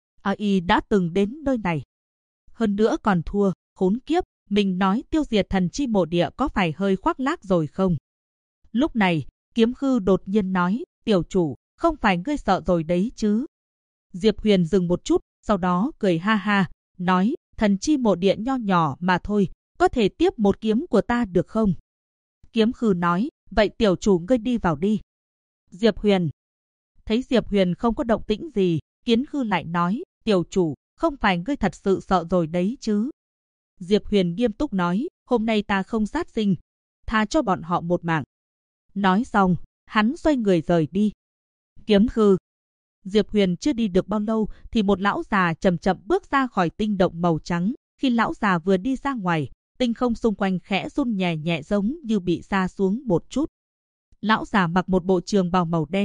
AI đã từng đến nơi này. Hơn nữa còn thua, khốn kiếp, mình nói tiêu diệt Thần Chi Mộ Địa có phải hơi khoác lác rồi không? Lúc này, Kiếm Khư đột nhiên nói, tiểu chủ, không phải ngươi sợ rồi đấy chứ? Diệp Huyền dừng một chút, sau đó cười ha ha, nói, Thần Chi Mộ Địa nho nhỏ mà thôi, có thể tiếp một kiếm của ta được không? Kiếm Khư nói, vậy tiểu chủ ngươi đi vào đi. Diệp Huyền. Thấy Diệp Huyền không có động tĩnh gì, Kiếm Khư lại nói, tiểu chủ, không phải ngươi thật sự sợ rồi đấy chứ? Diệp Huyền nghiêm túc nói, hôm nay ta không sát sinh, tha cho bọn họ một mạng. Nói xong, hắn xoay người rời đi. Kiếm Khư. Diệp Huyền chưa đi được bao lâu thì một lão già chậm chậm bước ra khỏi tinh động màu trắng. Khi lão già vừa đi ra ngoài, tinh không xung quanh khẽ run nhẹ nhẹ giống như bị sa xuống một chút. Lão già mặc một bộ trường bào màu đen,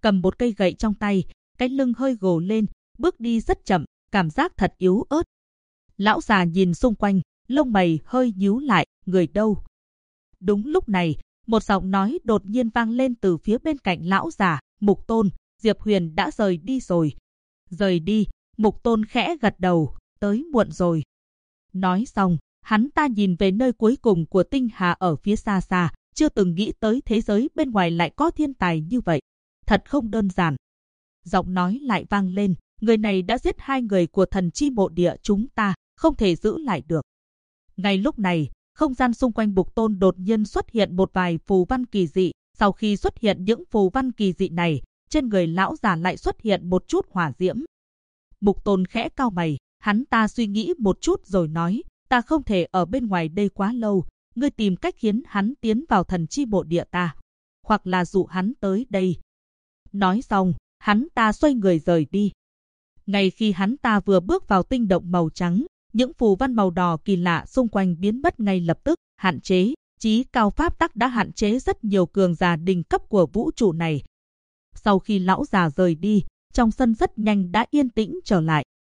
cầm một cây gậy trong tay, cái lưng hơi gồ lên, bước đi rất chậm, cảm giác thật yếu ớt. Lão già nhìn xung quanh, lông mày hơi nhíu lại, người đâu? Đúng lúc này, một giọng nói đột nhiên vang lên từ phía bên cạnh lão già, Mục Tôn, Diệp Huyền đã rời đi rồi. Rời đi, Mục Tôn khẽ gật đầu, tới muộn rồi. Nói xong, hắn ta nhìn về nơi cuối cùng của tinh hà ở phía xa xa, chưa từng nghĩ tới thế giới bên ngoài lại có thiên tài như vậy. Thật không đơn giản. Giọng nói lại vang lên, người này đã giết 2 người của thần chi mộ địa chúng ta, không thể giữ lại được. Ngay lúc này, không gian xung quanh Mục Tôn đột nhiên xuất hiện một vài phù văn kỳ dị. Sau khi xuất hiện những phù văn kỳ dị này, trên người lão già lại xuất hiện một chút hỏa diễm. Mục Tôn khẽ cau mày, hắn ta suy nghĩ một chút rồi nói, ta không thể ở bên ngoài đây quá lâu, ngươi tìm cách khiến hắn tiến vào thần chi mộ địa ta, hoặc là dụ hắn tới đây. Nói xong, hắn ta xoay người rời đi. Ngay khi hắn ta vừa bước vào tinh động màu trắng, những phù văn màu đỏ kỳ lạ xung quanh biến mất ngay lập tức, hạn chế. Chí cao pháp tắc đã hạn chế rất nhiều cường giả đỉnh cấp của vũ trụ này. Sau khi lão già rời đi, trong sân rất nhanh đã yên tĩnh trở lại.